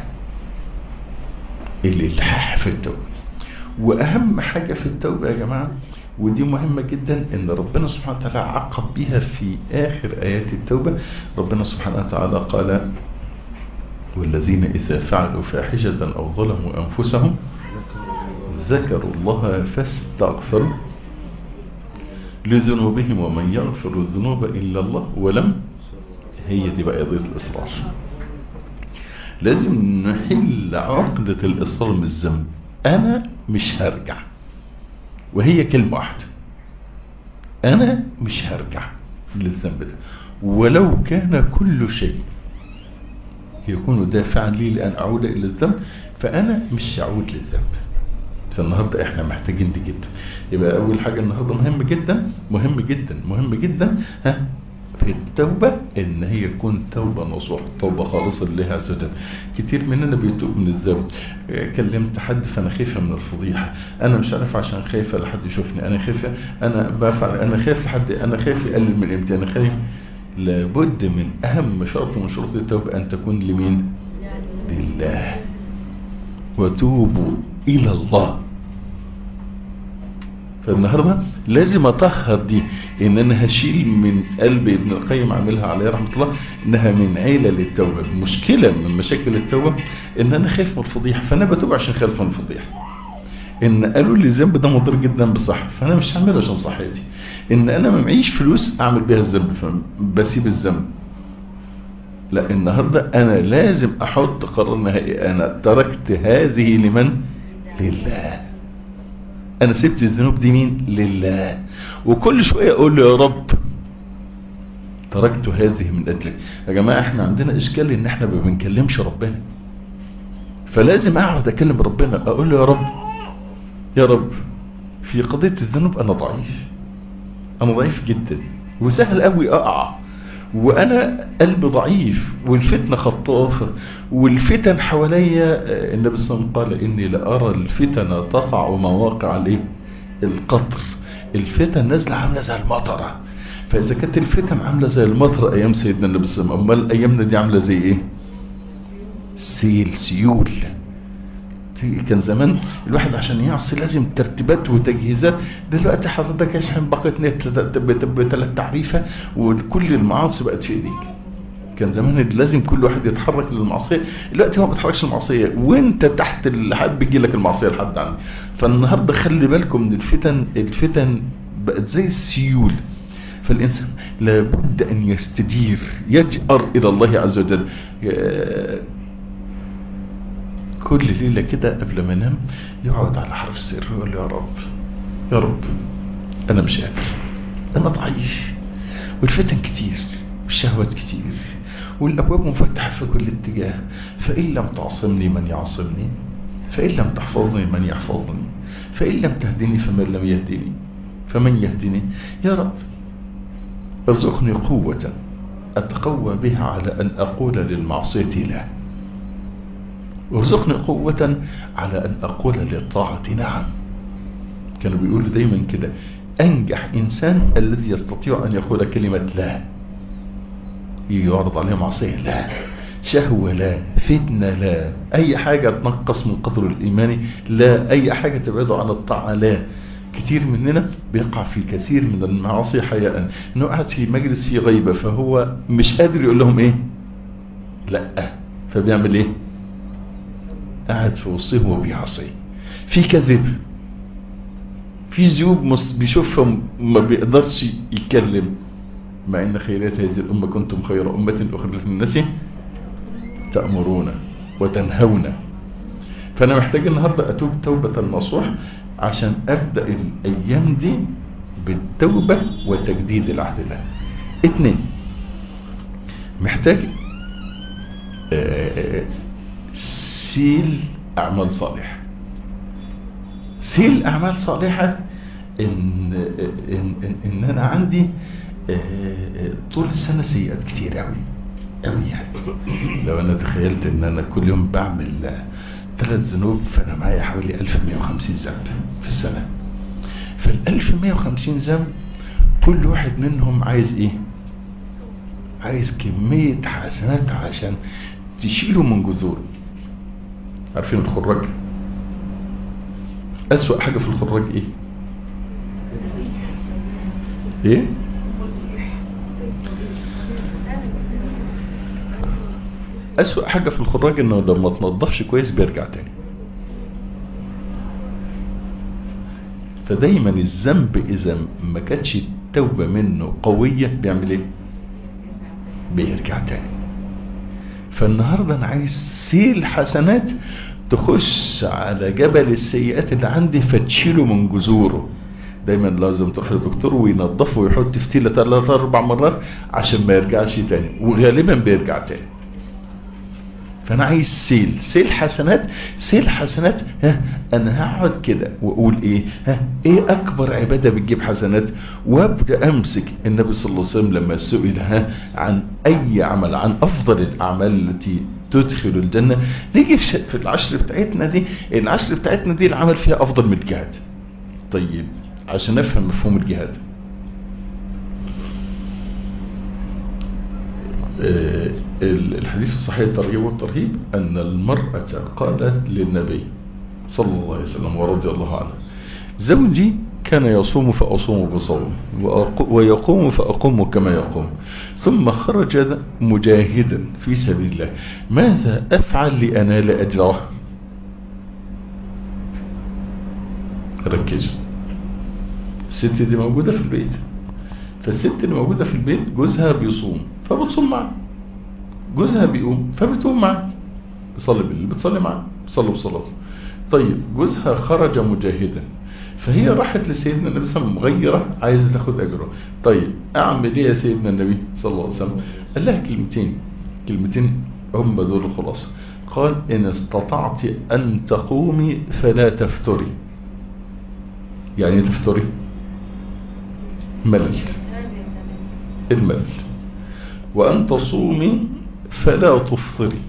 الإلحاح في التوبة. وأهم حاجة في التوبة يا جماعة، ودي مهمة جدا، ان ربنا سبحانه وتعالى عقب بها في آخر آيات التوبة. ربنا سبحانه وتعالى قال والذين إذا فعلوا فاحشة أو ظلموا أنفسهم ذكروا الله فاستغفروا لذنوبهم ومن يغفر الذنوب إلا الله ولم. هي دي بقى قضية الإصرار. لازم نحل عقدة الإصرار من الذنب. أنا مش هرجع، وهي كلمة واحدة، أنا مش هرجع للذنب ده ولو كان كل شيء يكون دافعا لي لأن أعود إلى الذنب، فأنا مش هعود للذنب. فالنهاردة احنا محتاجين دي جدا. يبقى أول حاجة النهاردة مهم جدا في التوبة ان هي تكون توبة نصوح، توبة خالصة لله عز وجل. كتير مننا بيتوب من الذنب. كلمت حد فانا خايفة من الفضيحة، انا مش عارف عشان خايفة لحد يشوفني، انا خايفة، انا بفعل، انا خايف لحد، انا خايف يقلل من قيمتي، انا خايف. لابد من اهم شرط من شروط التوبة ان تكون لمين؟ لله. وتوبوا الى الله. فالنهاردة لازم اطهر دي، ان انا هشيل من قلب ابن القيم عاملها عليه رحمة الله انها من عيلة للتوبة. مشكلة من مشاكل التوبة ان انا خايف من الفضيحة، فانا بتوب عشان خايف من الفضيحة. ان قالوا لي الذنب ده مضر جدا بصح، فانا مش هعمله عشان صحتي. ان انا ما معيش فلوس اعمل بيها الذنب فبسيب الذنب. لا، النهاردة انا لازم احط قرار نهائي، انا تركت هذه لمن؟ لله. انا سبت الذنوب دي مين؟ لله. وكل شوية اقول له يا رب تركت هذه من اجلك. يا جماعة احنا عندنا اشكال ان احنا ما بنكلمش ربنا، فلازم اقعد اكلم ربنا، اقول له يا رب، يا رب في قضية الذنوب انا ضعيف، انا ضعيف جدا وسهل قوي اقع، وانا قلبي ضعيف والفتنة خطافة والفتن حواليا. النبي صلى الله عليه وسلم قال اني لارى الفتن تقع مواقع الايه؟ القطر. الفتن نازله عامله زي المطره. فاذا كانت الفتن عامله زي المطره ايام سيدنا النبي صلى الله عليه وسلم، امال ايامنا دي عامله زي ايه؟ سيول. كان زمان الواحد عشان يعصي لازم ترتيبات وتجهيزات. دلوقتي حضرتك اشحن باقة نت بثلاث تعريفة وكل المعاصي بقت في ايديك. كان زمان لازم كل واحد يتحرك للمعصية، دلوقتي ما بيتحركش المعصية وانت تحت الحد بيجي لك المعصية لحد عنك. فالنهاردة خلي بالكم من الفتن بقت زي السيول. فالإنسان لابد أن يستدير، يجأر إلى الله عز وجل. كل ليلة كده قبل ما ينام يقعد على حرف السر ويقول له يا رب، يا رب أنا مش قادر، أنا ضعيف والفتن كتير والشهوات كتير والأبواب مفتحة في كل اتجاه، فإن لم تعصمني من يعصمني، فإن لم تحفظني من يحفظني، فإن لم تهدني فمن لم يهدني فمن يهدني. يا رب ارزقني قوة أتقوى بها على أن أقول للمعصية لا، ارزقني قوة على أن أقول للطاعة نعم. كانوا بيقولوا دايما كده أنجح إنسان الذي يستطيع أن يقول كلمة لا. يعرض عليه معصية لا، شهوة لا، فتنة لا، أي حاجة تنقص من قدر الإيمان لا، أي حاجة تبعده عن الطاعة لا. كتير مننا بيقع في كثير من المعاصي حياء، انه قاعد في مجلس فيه غيبة فهو مش قادر يقول لهم ايه لا، فبيعمل ايه؟ قاعد في وسطهم وبيعصي. في كذب، في ذنوب بيشوفها ما بيقدرش يتكلم، مع ان خيرات هذه الامه كنتم خير امه اخرجت للناس تأمرون وتنهون. فانا محتاج النهارده اتوب توبه نصوح عشان ابدا الايام دي بالتوبه وتجديد العهد له. 2 محتاج سيل اعمال صالحه. سيل اعمال صالحه ان انا عندي طول السنه سيئات كتير قوي قوي. يعني لو انا تخيلت ان انا كل يوم بعمل 3 ذنوب فانا معايا حوالي 1150 ذنب في السنه. فال 1150 ذنب كل واحد منهم عايز ايه؟ عايز كميه حسنات عشان تشيله من جذور. عارفين الخراج؟ أسوأ حاجة في الخراج ايه؟ ايه؟ أسوأ حاجة في الخراج انه لما تنظفش كويس بيرجع تاني. فدايما الذنب اذا ما كانتش التوبة منه قوية بيعمل ايه؟ بيرجع تاني. فالنهاردة انا عايز سيل حسنات تخش على جبل السيئات اللي عندي فتشيله من جذوره. دايما لازم تروح لدكتور وينظفه ويحط فتيلة 3-4 مرات عشان ما يرجعش تاني، وغالبا بيرجع تاني. فانا عايز سيل حسنات. سيل حسنات. انا هقعد كده واقول ايه؟ ايه اكبر عبادة بتجيب حسنات؟ وابدا امسك. النبي صلى الله عليه وسلم لما سئل عن اي عمل، عن افضل الاعمال التي تدخل الجنة، نيجي في العشر بتاعتنا دي. العشر بتاعتنا دي العمل فيها افضل من الجهاد. طيب عشان نفهم مفهوم الجهاد، الحديث الصحيح الترغيب والترهيب أن المرأة قالت للنبي صلى الله عليه وسلم ورضي الله عنه: زوجي كان يصوم فأصوم بصوم ويقوم فأقوم كما يقوم، ثم خرج مجاهدا في سبيل الله، ماذا أفعل لأنال أجره؟ ركزوا. الست دي موجودة في البيت، فالست اللي موجودة في البيت جوزها بيصوم فبتصوم معاه، جوزها بيقوم فبتقوم معاه، بتصلي بالليل بتصلي معاه، بتصلي بصلاته. طيب جوزها خرج مجاهدا، فهي راحت لسيدنا النبي صلى الله عليه وسلم مغيرة عايزة تاخد أجره. طيب أعمل إيه يا سيدنا النبي صلى الله عليه وسلم؟ قال لها كلمتين هم دول الخلاصة. قال إن استطعت أن تقومي فلا تفتري. يعني تفتري الملل، وأن تصومي فلا تفطري.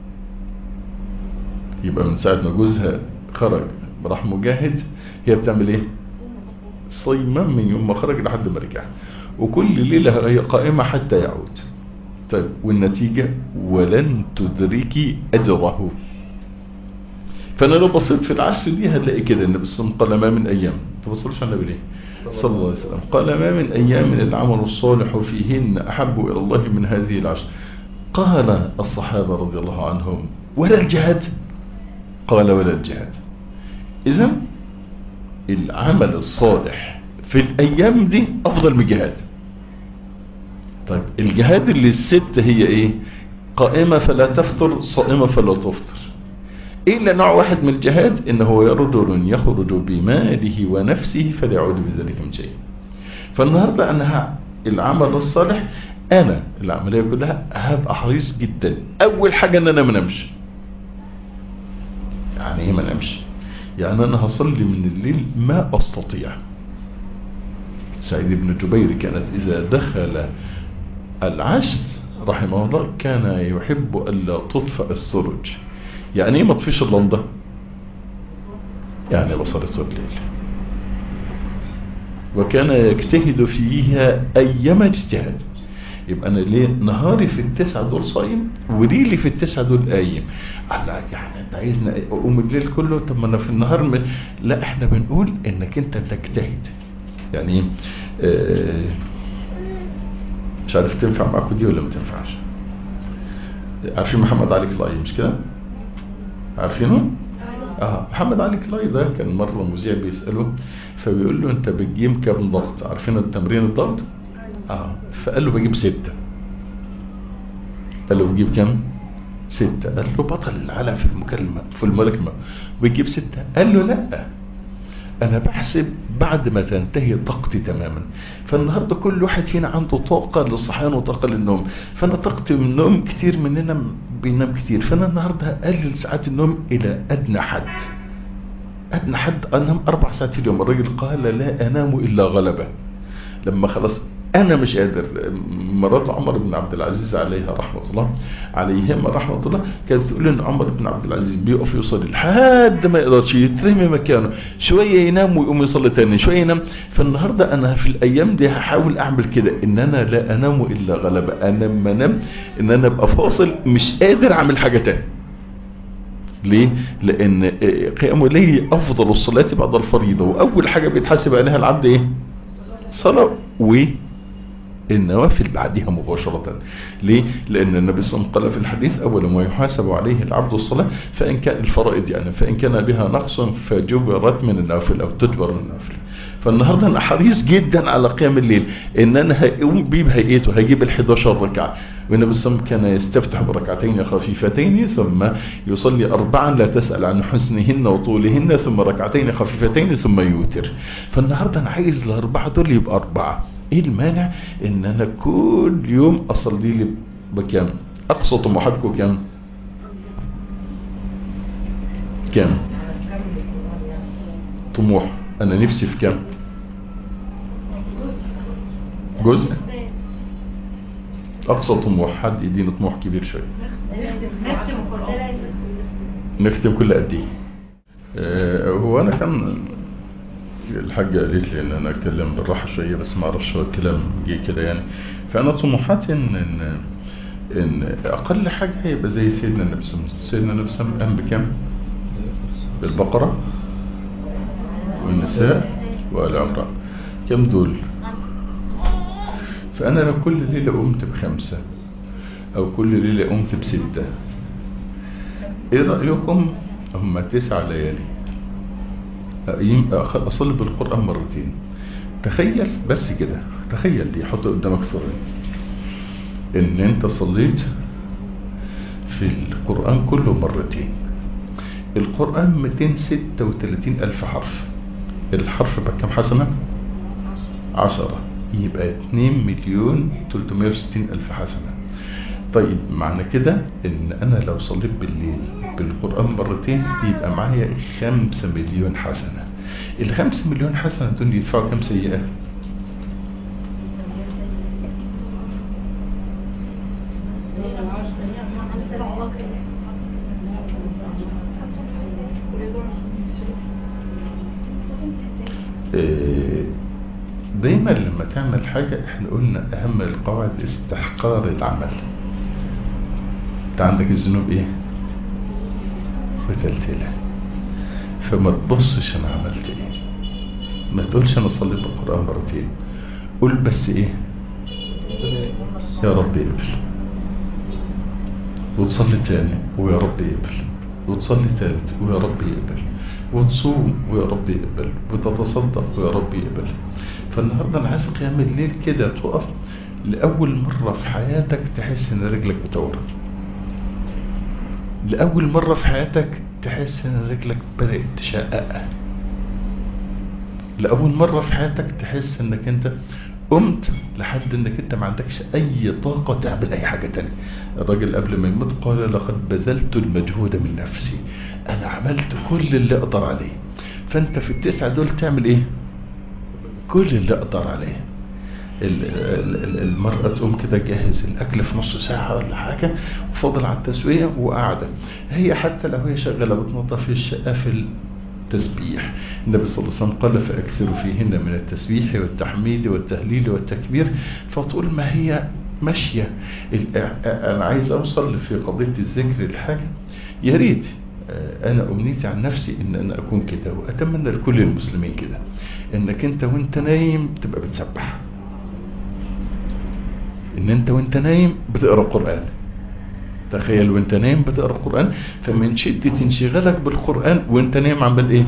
يبقى من ساعة ما جوزها خرج راح مجاهد، هي بتعمل ايه؟ صيما من يوم ما خرج لحد ما رجع، وكل ليلة هي قائمة حتى يعود. طيب والنتيجة ولن تدركي أجره. فأنا لو بصيت في العشر دي هتلاقي كده النبي صلى الله عليه وسلم قال ما من أيام، تبصرش على النبي ليه صلى الله عليه وسلم، قال ما من أيام العمل الصالح فيهن أحب إلى الله من هذه العشر. قال الصحابة رضي الله عنهم ولا الجهاد؟ قال ولا الجهاد. إذن العمل الصالح في الأيام دي أفضل من الجهاد. طيب الجهاد اللي الست هي إيه؟ قائمة فلا تفطر، صائمة فلا تفطر. إلا نوع واحد من الجهاد إنه رجل يخرج بماله ونفسه فلا يعود بذلك من شيء. فالنهاردة أنا العمل الصالح، أنا العملية كلها هبقى حريص جدا. أول حاجة إن أنا منامش. يعني إيه منامش؟ يعني أنا هصلي من الليل ما أستطيع. سعيد بن جبير كانت إذا دخل العشر رحمه الله كان يحب ألا تطفأ السرج. يعني ايه ما تطفيش اللمضة؟ يعني بصلاة الليل، وكان يجتهد فيها أيما اجتهاد. يبقى أنا ليه نهاري في التسعة دول صايم وليلي في التسعة دول قايم؟ الله، يعني أنت عايزنا أقوم الليل كله؟ طب ما أنا في النهار لا، إحنا بنقول إنك أنت تجتهد. يعني مش عارف تنفع معاكم دي ولا ما تنفعش. عارفين محمد علي كلاي مش كده؟ عارفينه؟ محمد علي كلاي ده كان مرة مذيع بيسأله، فبيقول له انت بتجيب كام ضغط؟ عارفين التمرين الضغط؟ فقال له بجيب 6. قال له بجيب كام؟ 6. قال له بطل العالم في الملاكمة بيجيب 6. قال له لا، انا بحسب بعد ما تنتهي طاقتي تماما. فالنهاردة كل واحد هنا عنده طاقة للصحيان وطاقة للنوم. فانا طاقتي من النوم كتير، مننا بينام كتير، فانا النهاردة هقلل ساعات النوم الى ادنى حد انام 4 ساعات في اليوم. الراجل قال لا انام الا غلبة. لما خلاص انا مش قادر. مرات عمر بن عبد العزيز عليهما رحمة الله كانت تقول ان عمر بن عبد العزيز بيقف يصلي لحد ما يقدرش يترمي مكانه، شوية ينام ويقوم يصلي تاني، شوية ينام. فالنهاردة انا في الايام دي هحاول اعمل كده، ان انا لا انام الا غلبة. انا لما انام ان انا ابقى فاصل، مش قادر اعمل حاجة تاني. ليه؟ لان قيام الليل افضل الصلاة بعد الفريضة، واول حاجة بيتحاسب عليها العبد ايه؟ صلاة، النوافل بعدها مباشرة. ليه؟ لأن النبي صلى الله عليه وسلم قال في الحديث أول ما يحاسب عليه العبد الصلاة، فإن كان الفرائض يعني، فإن كان بها نقص فجبرت من النوافل أو تجبر من النوافل. فالنهاردة أنا حريص جدا على قيام الليل، إن أنا هقوم بيه بهيئته، هجيب ال11 ركعة. والنبي صلى الله عليه وسلم كان يستفتح بركعتين خفيفتين ثم يصلي 4 لا تسأل عن حسنهن وطولهن، ثم ركعتين خفيفتين ثم يوتر. فالنهاردة أنا عايز ال4 دول يبقى 4. ايه المانع ان انا كل يوم اصلي لي بكام؟ اقصى طموحاتكم كام طموح؟ انا نفسي في كام جزء؟ اقصى طموح حد يديني طموح كبير شويه. نختم كل قد ايه؟ هو انا كان الحاجة قالت لي ان انا اتكلم بالراحة شوية، بس ما اعرفش هو الكلام جه كده يعني. فانا طموحاتي ان اقل حاجة هيبقى زي سيدنا النبي صلى الله عليه وسلم. سيدنا النبي صلى الله عليه وسلم قام بكام؟ بالبقرة والنساء وآل عمران. كم دول؟ فانا لو كل ليلة قمت ب5 او كل ليلة قمت ب6، ايه رأيكم؟ هم 9 ليالي. اصلي بالقرآن مرتين. تخيل بس كده، تخيل دي، حط قدامك صورة ان انت صليت في القرآن كله مرتين. القرآن 236 ألف حرف، الحرف بكم حسنة؟ 10، يبقى 2,360,000 حسنة. طيب معنى كده ان انا لو صليت بالليل بالقرآن مرتين يبقى معايا 5 مليون حسنة. ال5 مليون حسنة دول يدفعوا كم سيئة؟ دايما لما تعمل حاجة احنا قلنا اهم القواعد استحقار العمل. انت عندك الذنوب ايه؟ متلتلة، فما تبصش انا عملت ايه، ما تقولش انا صليت بالقرآن مرتين، قول بس ايه؟ يا رب يقبل، وتصلي تاني ويا رب يقبل، وتصلي تالت ويا رب يقبل، وتصوم ويا رب يقبل، وتتصدق ويا رب يقبل. فالنهاردة انا عايز قيام الليل كده تقف لأول مرة في حياتك تحس ان رجلك بتورم، لأول مرة في حياتك تحس ان رجلك بدأت تشقق، لأول مرة في حياتك تحس انك انت قمت لحد انك انت ما عندكش اي طاقة تعمل اي حاجة تانية. الراجل قبل ما يموت قال لقد بذلت المجهود من نفسي، انا عملت كل اللي اقدر عليه. فانت في ال9 دول تعمل ايه؟ كل اللي اقدر عليه. المرأة تقوم كده جاهز الاكل في نص ساعة ولا حاجة، وفضل على التسوية وقاعدة. هي حتى لو هي شغالة بتنظف الشقة في التسبيح، النبي صلى الله عليه وسلم قال فأكثروا فيهن من التسبيح والتحميد والتهليل والتكبير. فتقول ما هي ماشية. انا عايز اوصل في قضية الذكر الحاجة، يا ريت انا امنيتي عن نفسي ان انا اكون كده، واتمنى لكل المسلمين كده، انك انت وانت نايم تبقى بتسبح، ان انت وانت نايم بتقرأ قرآن. تخيل وانت نايم بتقرأ قرآن، فمن شدة انشغالك بالقرآن وانت نايم عمل ايه؟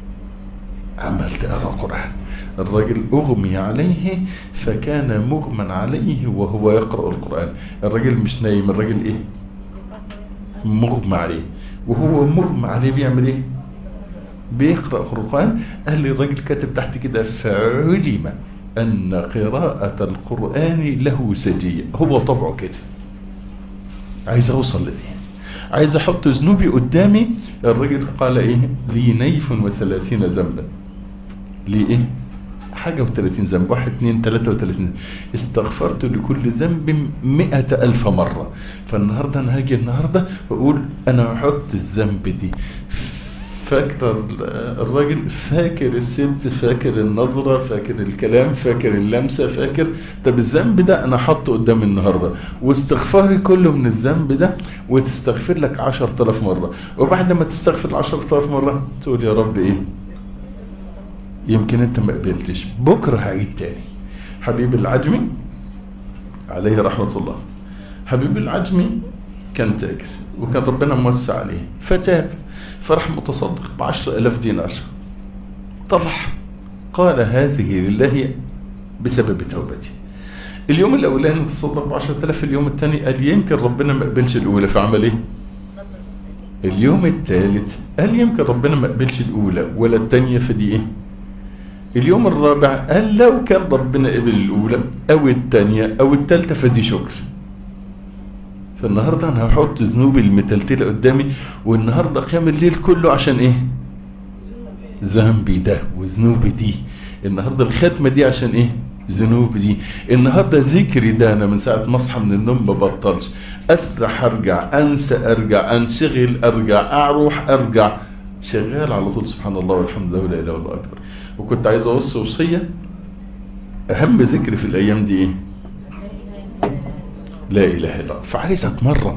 عمل تقرأ قرآن. الرجل اغمي عليه فكان مغمى عليه وهو يقرأ القرآن. الرجل مش نايم، الرجل ايه؟ مغمى عليه، وهو مغمى عليه بيعمل ايه؟ بيقرأ القرآن. قال لي الرجل كاتب تحت كده فعلم ان قراءة القرآن له سجية، هو طبعه كده. عايز اوصل لدي، عايز احط ذنوبي قدامي. الرجل قال ايه؟ لي نيف 30 ذنبا. لي ايه؟ حاجة و30 ذنب، 1 2 33. استغفرت لكل ذنب 100,000 مرة. فالنهاردة انا هاجي النهاردة واقول انا هحط الذنب دي. فاكر الراجل، فاكر الست، فاكر النظرة، فاكر الكلام، فاكر اللمسة، فاكر. طب الذنب ده انا حطه قدام النهاردة، واستغفاري كله من الذنب ده، وتستغفر لك 10,000 مرة. وبعد ما تستغفر 10,000 مرة تقول يا رب ايه؟ يمكن انت ما قبلتش، بكرة هعيد تاني. حبيب العجمي عليه رحمة الله، حبيب العجمي كان تاجر وكان ربنا موسع عليه فتاب، فرح متصدق ب10,000 دينار. طرح قال هذه لله بسبب توبتي. اليوم الاولاني تصدق ب10,000، اليوم الثاني قال يمكن ربنا ما قبلش الاولى، فعمل ايه؟ اليوم الثالث قال يمكن ربنا ما قبلش الاولى ولا الثانيه، فدي ايه؟ اليوم الرابع قال لو كان ربنا قبل الاولى او الثانيه او الثالثه فدي شكر. فالنهاردة انا هحط ذنوبي المتلتلة قدامي، والنهاردة قيام الليل كله عشان ايه؟ ذنبي ده وذنوبي دي. النهاردة الختمة دي عشان ايه؟ ذنوبي دي. النهاردة ذكري ده انا من ساعة ما اصحى من النوم ما بطلش، اسرح ارجع، انسى ارجع، انشغل ارجع، اروح ارجع، شغال على طول. سبحان الله والحمد لله ولا اله الا الله اكبر. وكنت عايز اوصي وصية، اهم ذكر في الايام دي ايه؟ لا اله الا الله. فعايز اتمرن،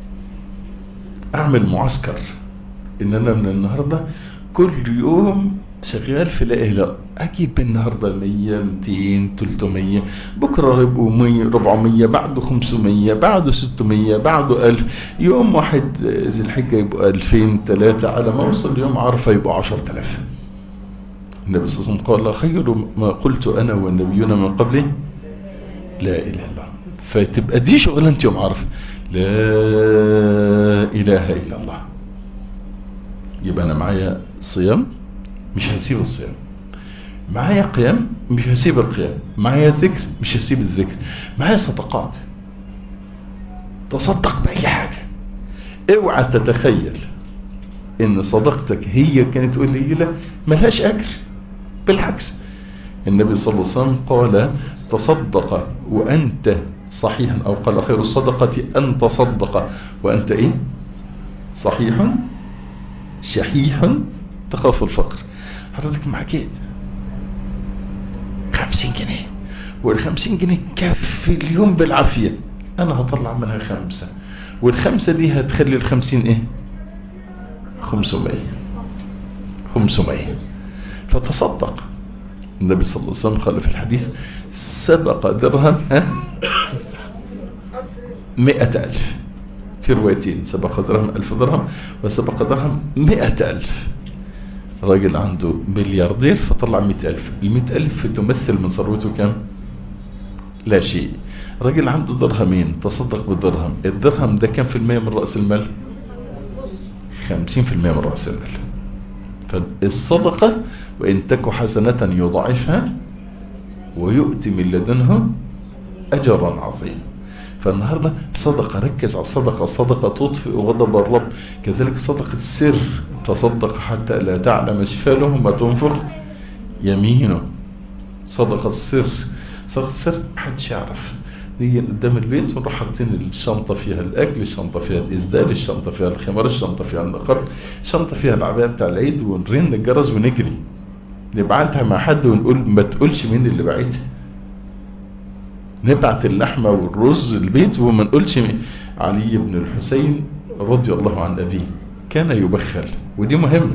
اعمل معسكر ان انا من النهاردة كل يوم شغال في لا اله الا الله. اجيب النهاردة 100 200 300، بكرة يبقوا 100 400، بعده 500، بعده 600، بعده 1000. يوم واحد ذي الحجة يبقوا 2000 3، على ما اوصل يوم عرفة يبقوا 10,000. النبي صلى الله عليه وسلم قال خير ما قلت أنا والنبيون من قبلي لا إله إلا الله. فتبقى دي شغلة انت يوم عارف لا إله إلا الله، يبقى أنا معايا صيام مش هسيب الصيام، معايا قيام مش هسيب القيام، معايا ذكر مش هسيب الذكر، معايا صدقات تصدق بأي حاجة. اوعى تتخيل ان صدقتك هي كانت قليلة ملهاش اجر، بالعكس النبي صلى الله عليه وسلم قال تصدق وانت صحيح، او قال خير الصدقة ان تصدق وانت ايه صحيح شحيح تخاف الفقر. حضرتك معك ايه 50 جنيه، وال50 جنيه كفي اليوم بالعافية، انا هطلع منها 5، وال5 دي هتخلي ال50 ايه 500. فتصدق. النبي صلى الله عليه وسلم قال في الحديث سبق درهم 100,000، في روايتين سبق درهم 1000 درهم وسبق درهم 100,000. راجل عنده ملياردير فطلع 100,000، 100,000 تمثل من ثروته كم؟ لا شيء. راجل عنده درهمين تصدق بالدرهم، الدرهم ده كم في المية من رأس المال؟ 50% من رأس المال. فالصدقة وإن تك حسنة يضاعفها ويؤتي من لدنه أجرا عظيما. فالنهاردة صدقة، ركز على الصدقة. الصدقة تطفئ غضب الرب. كذلك صدقة السر، تصدق حتى لا تعلم شماله ما تنفق يمينه. صدقة السر، صدقة السر محدش يعرف. نيجي قدام البيت ونروح حاطين الشنطة فيها الأكل، الشنطة فيها الإسدال، الشنطة فيها الخمار، الشنطة فيها النقر، الشنطة فيها العباية بتاع العيد، ونرن الجرس ونجري نبعتها مع حد ونقول ما تقولش مين اللي بعتها. نبعت اللحمة والرز البيت وما نقولش مين. علي بن الحسين رضي الله عن أبيه كان يبخل، ودي مهمة.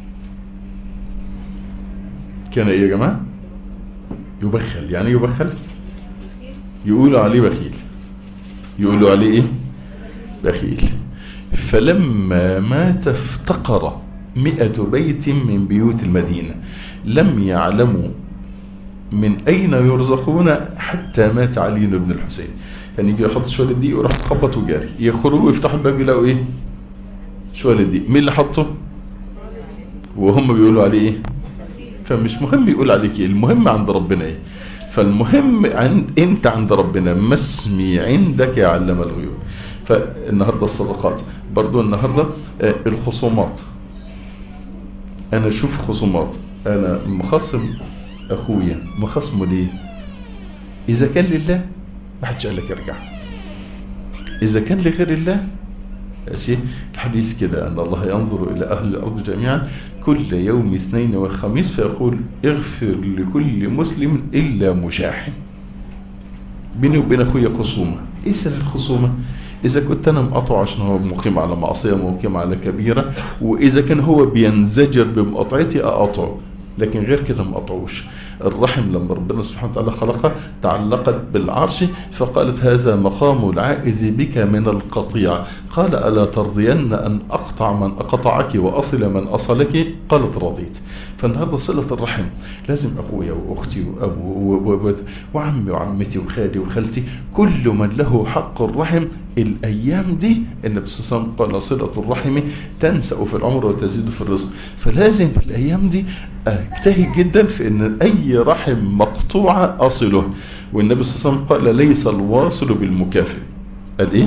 كان ايه يا جماعة؟ يبخل. يعني يبخل يقولوا عليه بخيل، يقولوا عليه ايه بخيل. فلما مات افتقر 100 بيت من بيوت المدينة، لم يعلموا من اين يرزقون حتى مات علي بن الحسين. يعني يجي يحط شوية دي ويروح تخبط وجاري، يخرجوا ويفتحوا الباب يلاقوا ايه شوية دي. مين اللي حطه؟ وهم بيقولوا عليه ايه. فمش مهم يقول عليك ايه، المهم عند ربنا ايه. فالمهم انت عند ربنا، ما اسمي عندك يا علم الغيوب. فالنهاردة الصدقات برضو. النهاردة الخصومات، انا اشوف خصومات، انا مخصم اخويا، مخصمه ليه؟ اذا كان لله ما حدش قال لك ارجع، اذا كان لغير الله شيء. الحديث كده ان الله ينظر الى اهل الارض جميعا كل يوم اثنين وخميس فيقول اغفر لكل مسلم الا مشاحن. بيني وبين اخويا خصومه، ايه سبب الخصومه؟ اذا كنت انا مقاطعه عشان هو مقيم على معصيه، مقيم على كبيره، واذا كان هو بينزجر بمقاطعتي اقاطعه، لكن غير كده ما قطعوش. الرحم لما ربنا سبحانه وتعالى خلقها تعلقت بالعرش، فقالت هذا مقام العائذ بك من القطيع. قال ألا ترضين أن أقطع من أقطعك وأصل من أصلك؟ قالت رضيت. فالنهاردة صلة الرحم لازم أخويا وأختي وأبو وعمي وعمتي وخالي وخالتي، كل من له حق الرحم. الأيام دي النبي صلى الله عليه وسلم قال صلة الرحم تنسأ في العمر وتزيد في الرزق. فلازم في الأيام دي اجتهد جدا في ان اي رحم مقطوعة اصله. والنبي صلى الله عليه وسلم قال ليس الواصل بالمكافئ. قال ايه؟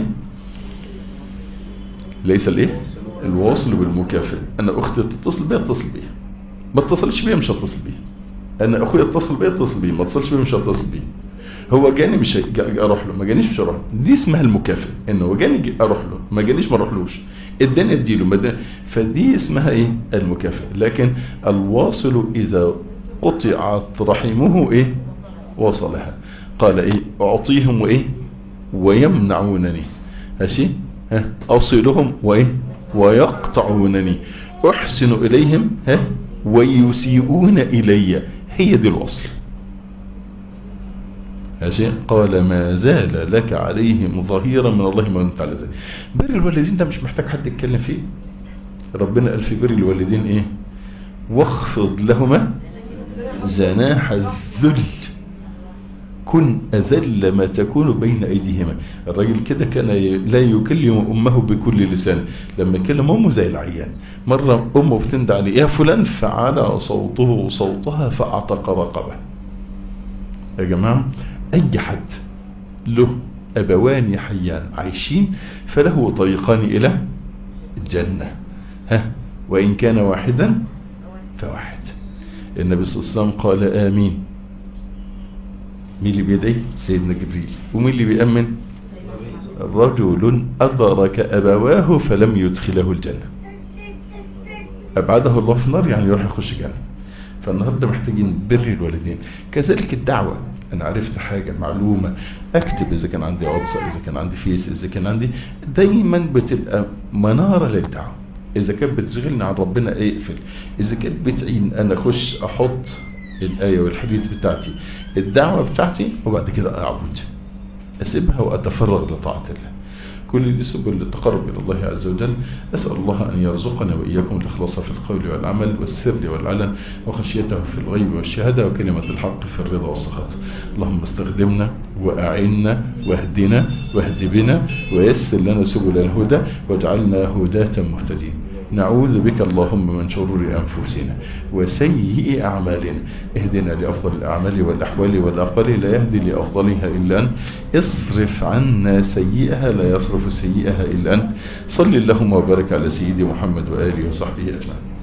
ليس الايه؟ الواصل بالمكافئ. انا اختي تتصل بيها اتصل بيها، ما اتصلش بيها مش هتصل بيها. انا اخويا اتصل بيها اتصل بيها، ما اتصلش بيها مش هتصل بيها. هو جاني مش اروح له، ما جانيش مش هروح له. دي اسمها المكافئ، انه هو جاني اروح له، ما جانيش ما اروحلوش، اداني اديله. فدي اسمها ايه؟ المكافئ. لكن الواصل اذا قطعت رحمه ايه؟ وصلها. قال ايه؟ اعطيهم وايه؟ ويمنعونني. ماشي؟ اصلهم وايه؟ ويقطعونني. احسن اليهم ويسيئون الي. هي دي الوصل. ماشي؟ قال ما زال لك عليهم ظهيرا من الله ما انت على ذلك. بر الوالدين ده مش محتاج حد يتكلم فيه. ربنا قال في بر الوالدين ايه؟ واخفض لهما جناح الذل، كن أذل ما تكون بين أيديهما. الراجل كده كان لا يكلم أمه بكل لسان، لما يكلم أمه زي العيان. مرة أمه بتندى عليه يا فلان، فعلى صوته صوتها فأعتق رقبه. يا جماعة أي حد له أبوان حيان عايشين فله طريقان إلى الجنة، وإن كان واحدا فواحد. النبي صلى الله عليه وسلم قال آمين. مين اللي بيدعي؟ سيدنا جبريل. ومين اللي بيأمن؟ رجل أدرك أبواه فلم يدخله الجنة، أبعده الله في النار، يعني يروح يخش جنة. فالنهاردة محتاجين بر الوالدين. كذلك الدعوة، أنا عرفت حاجة معلومة أكتب، إذا كان عندي واتس، إذا كان عندي فيس، إذا كان عندي، دايما بتبقى منارة للدعوة. إذا كانت بتشغلني عن ربنا اقفل، إذا كانت بتعين أنا أخش أحط الآية والحديث بتاعتي، الدعوة بتاعتي، وبعد كده أعبد، أسيبها وأتفرغ لطاعة الله. كل دي سبل للتقرب إلى الله عز وجل. أسأل الله أن يرزقنا وإياكم الإخلاص في القول والعمل والسر والعلن، وخشيته في الغيب والشهادة، وكلمة الحق في الرضا والسخط. اللهم استخدمنا وأعنا واهدنا واهد بنا ويسر لنا سبل الهدى، واجعلنا هداة مهتدين. نعوذ بك اللهم من شرور أنفسنا وسيئ أعمالنا، اهدنا لأفضل الأعمال والأحوال والأقوال، لا يهدي لأفضلها إلا أنت، اصرف عنا سيئها لا يصرف سيئها إلا أنت. صل اللهم وبارك على سيدي محمد وآله وصحبه أجمعين.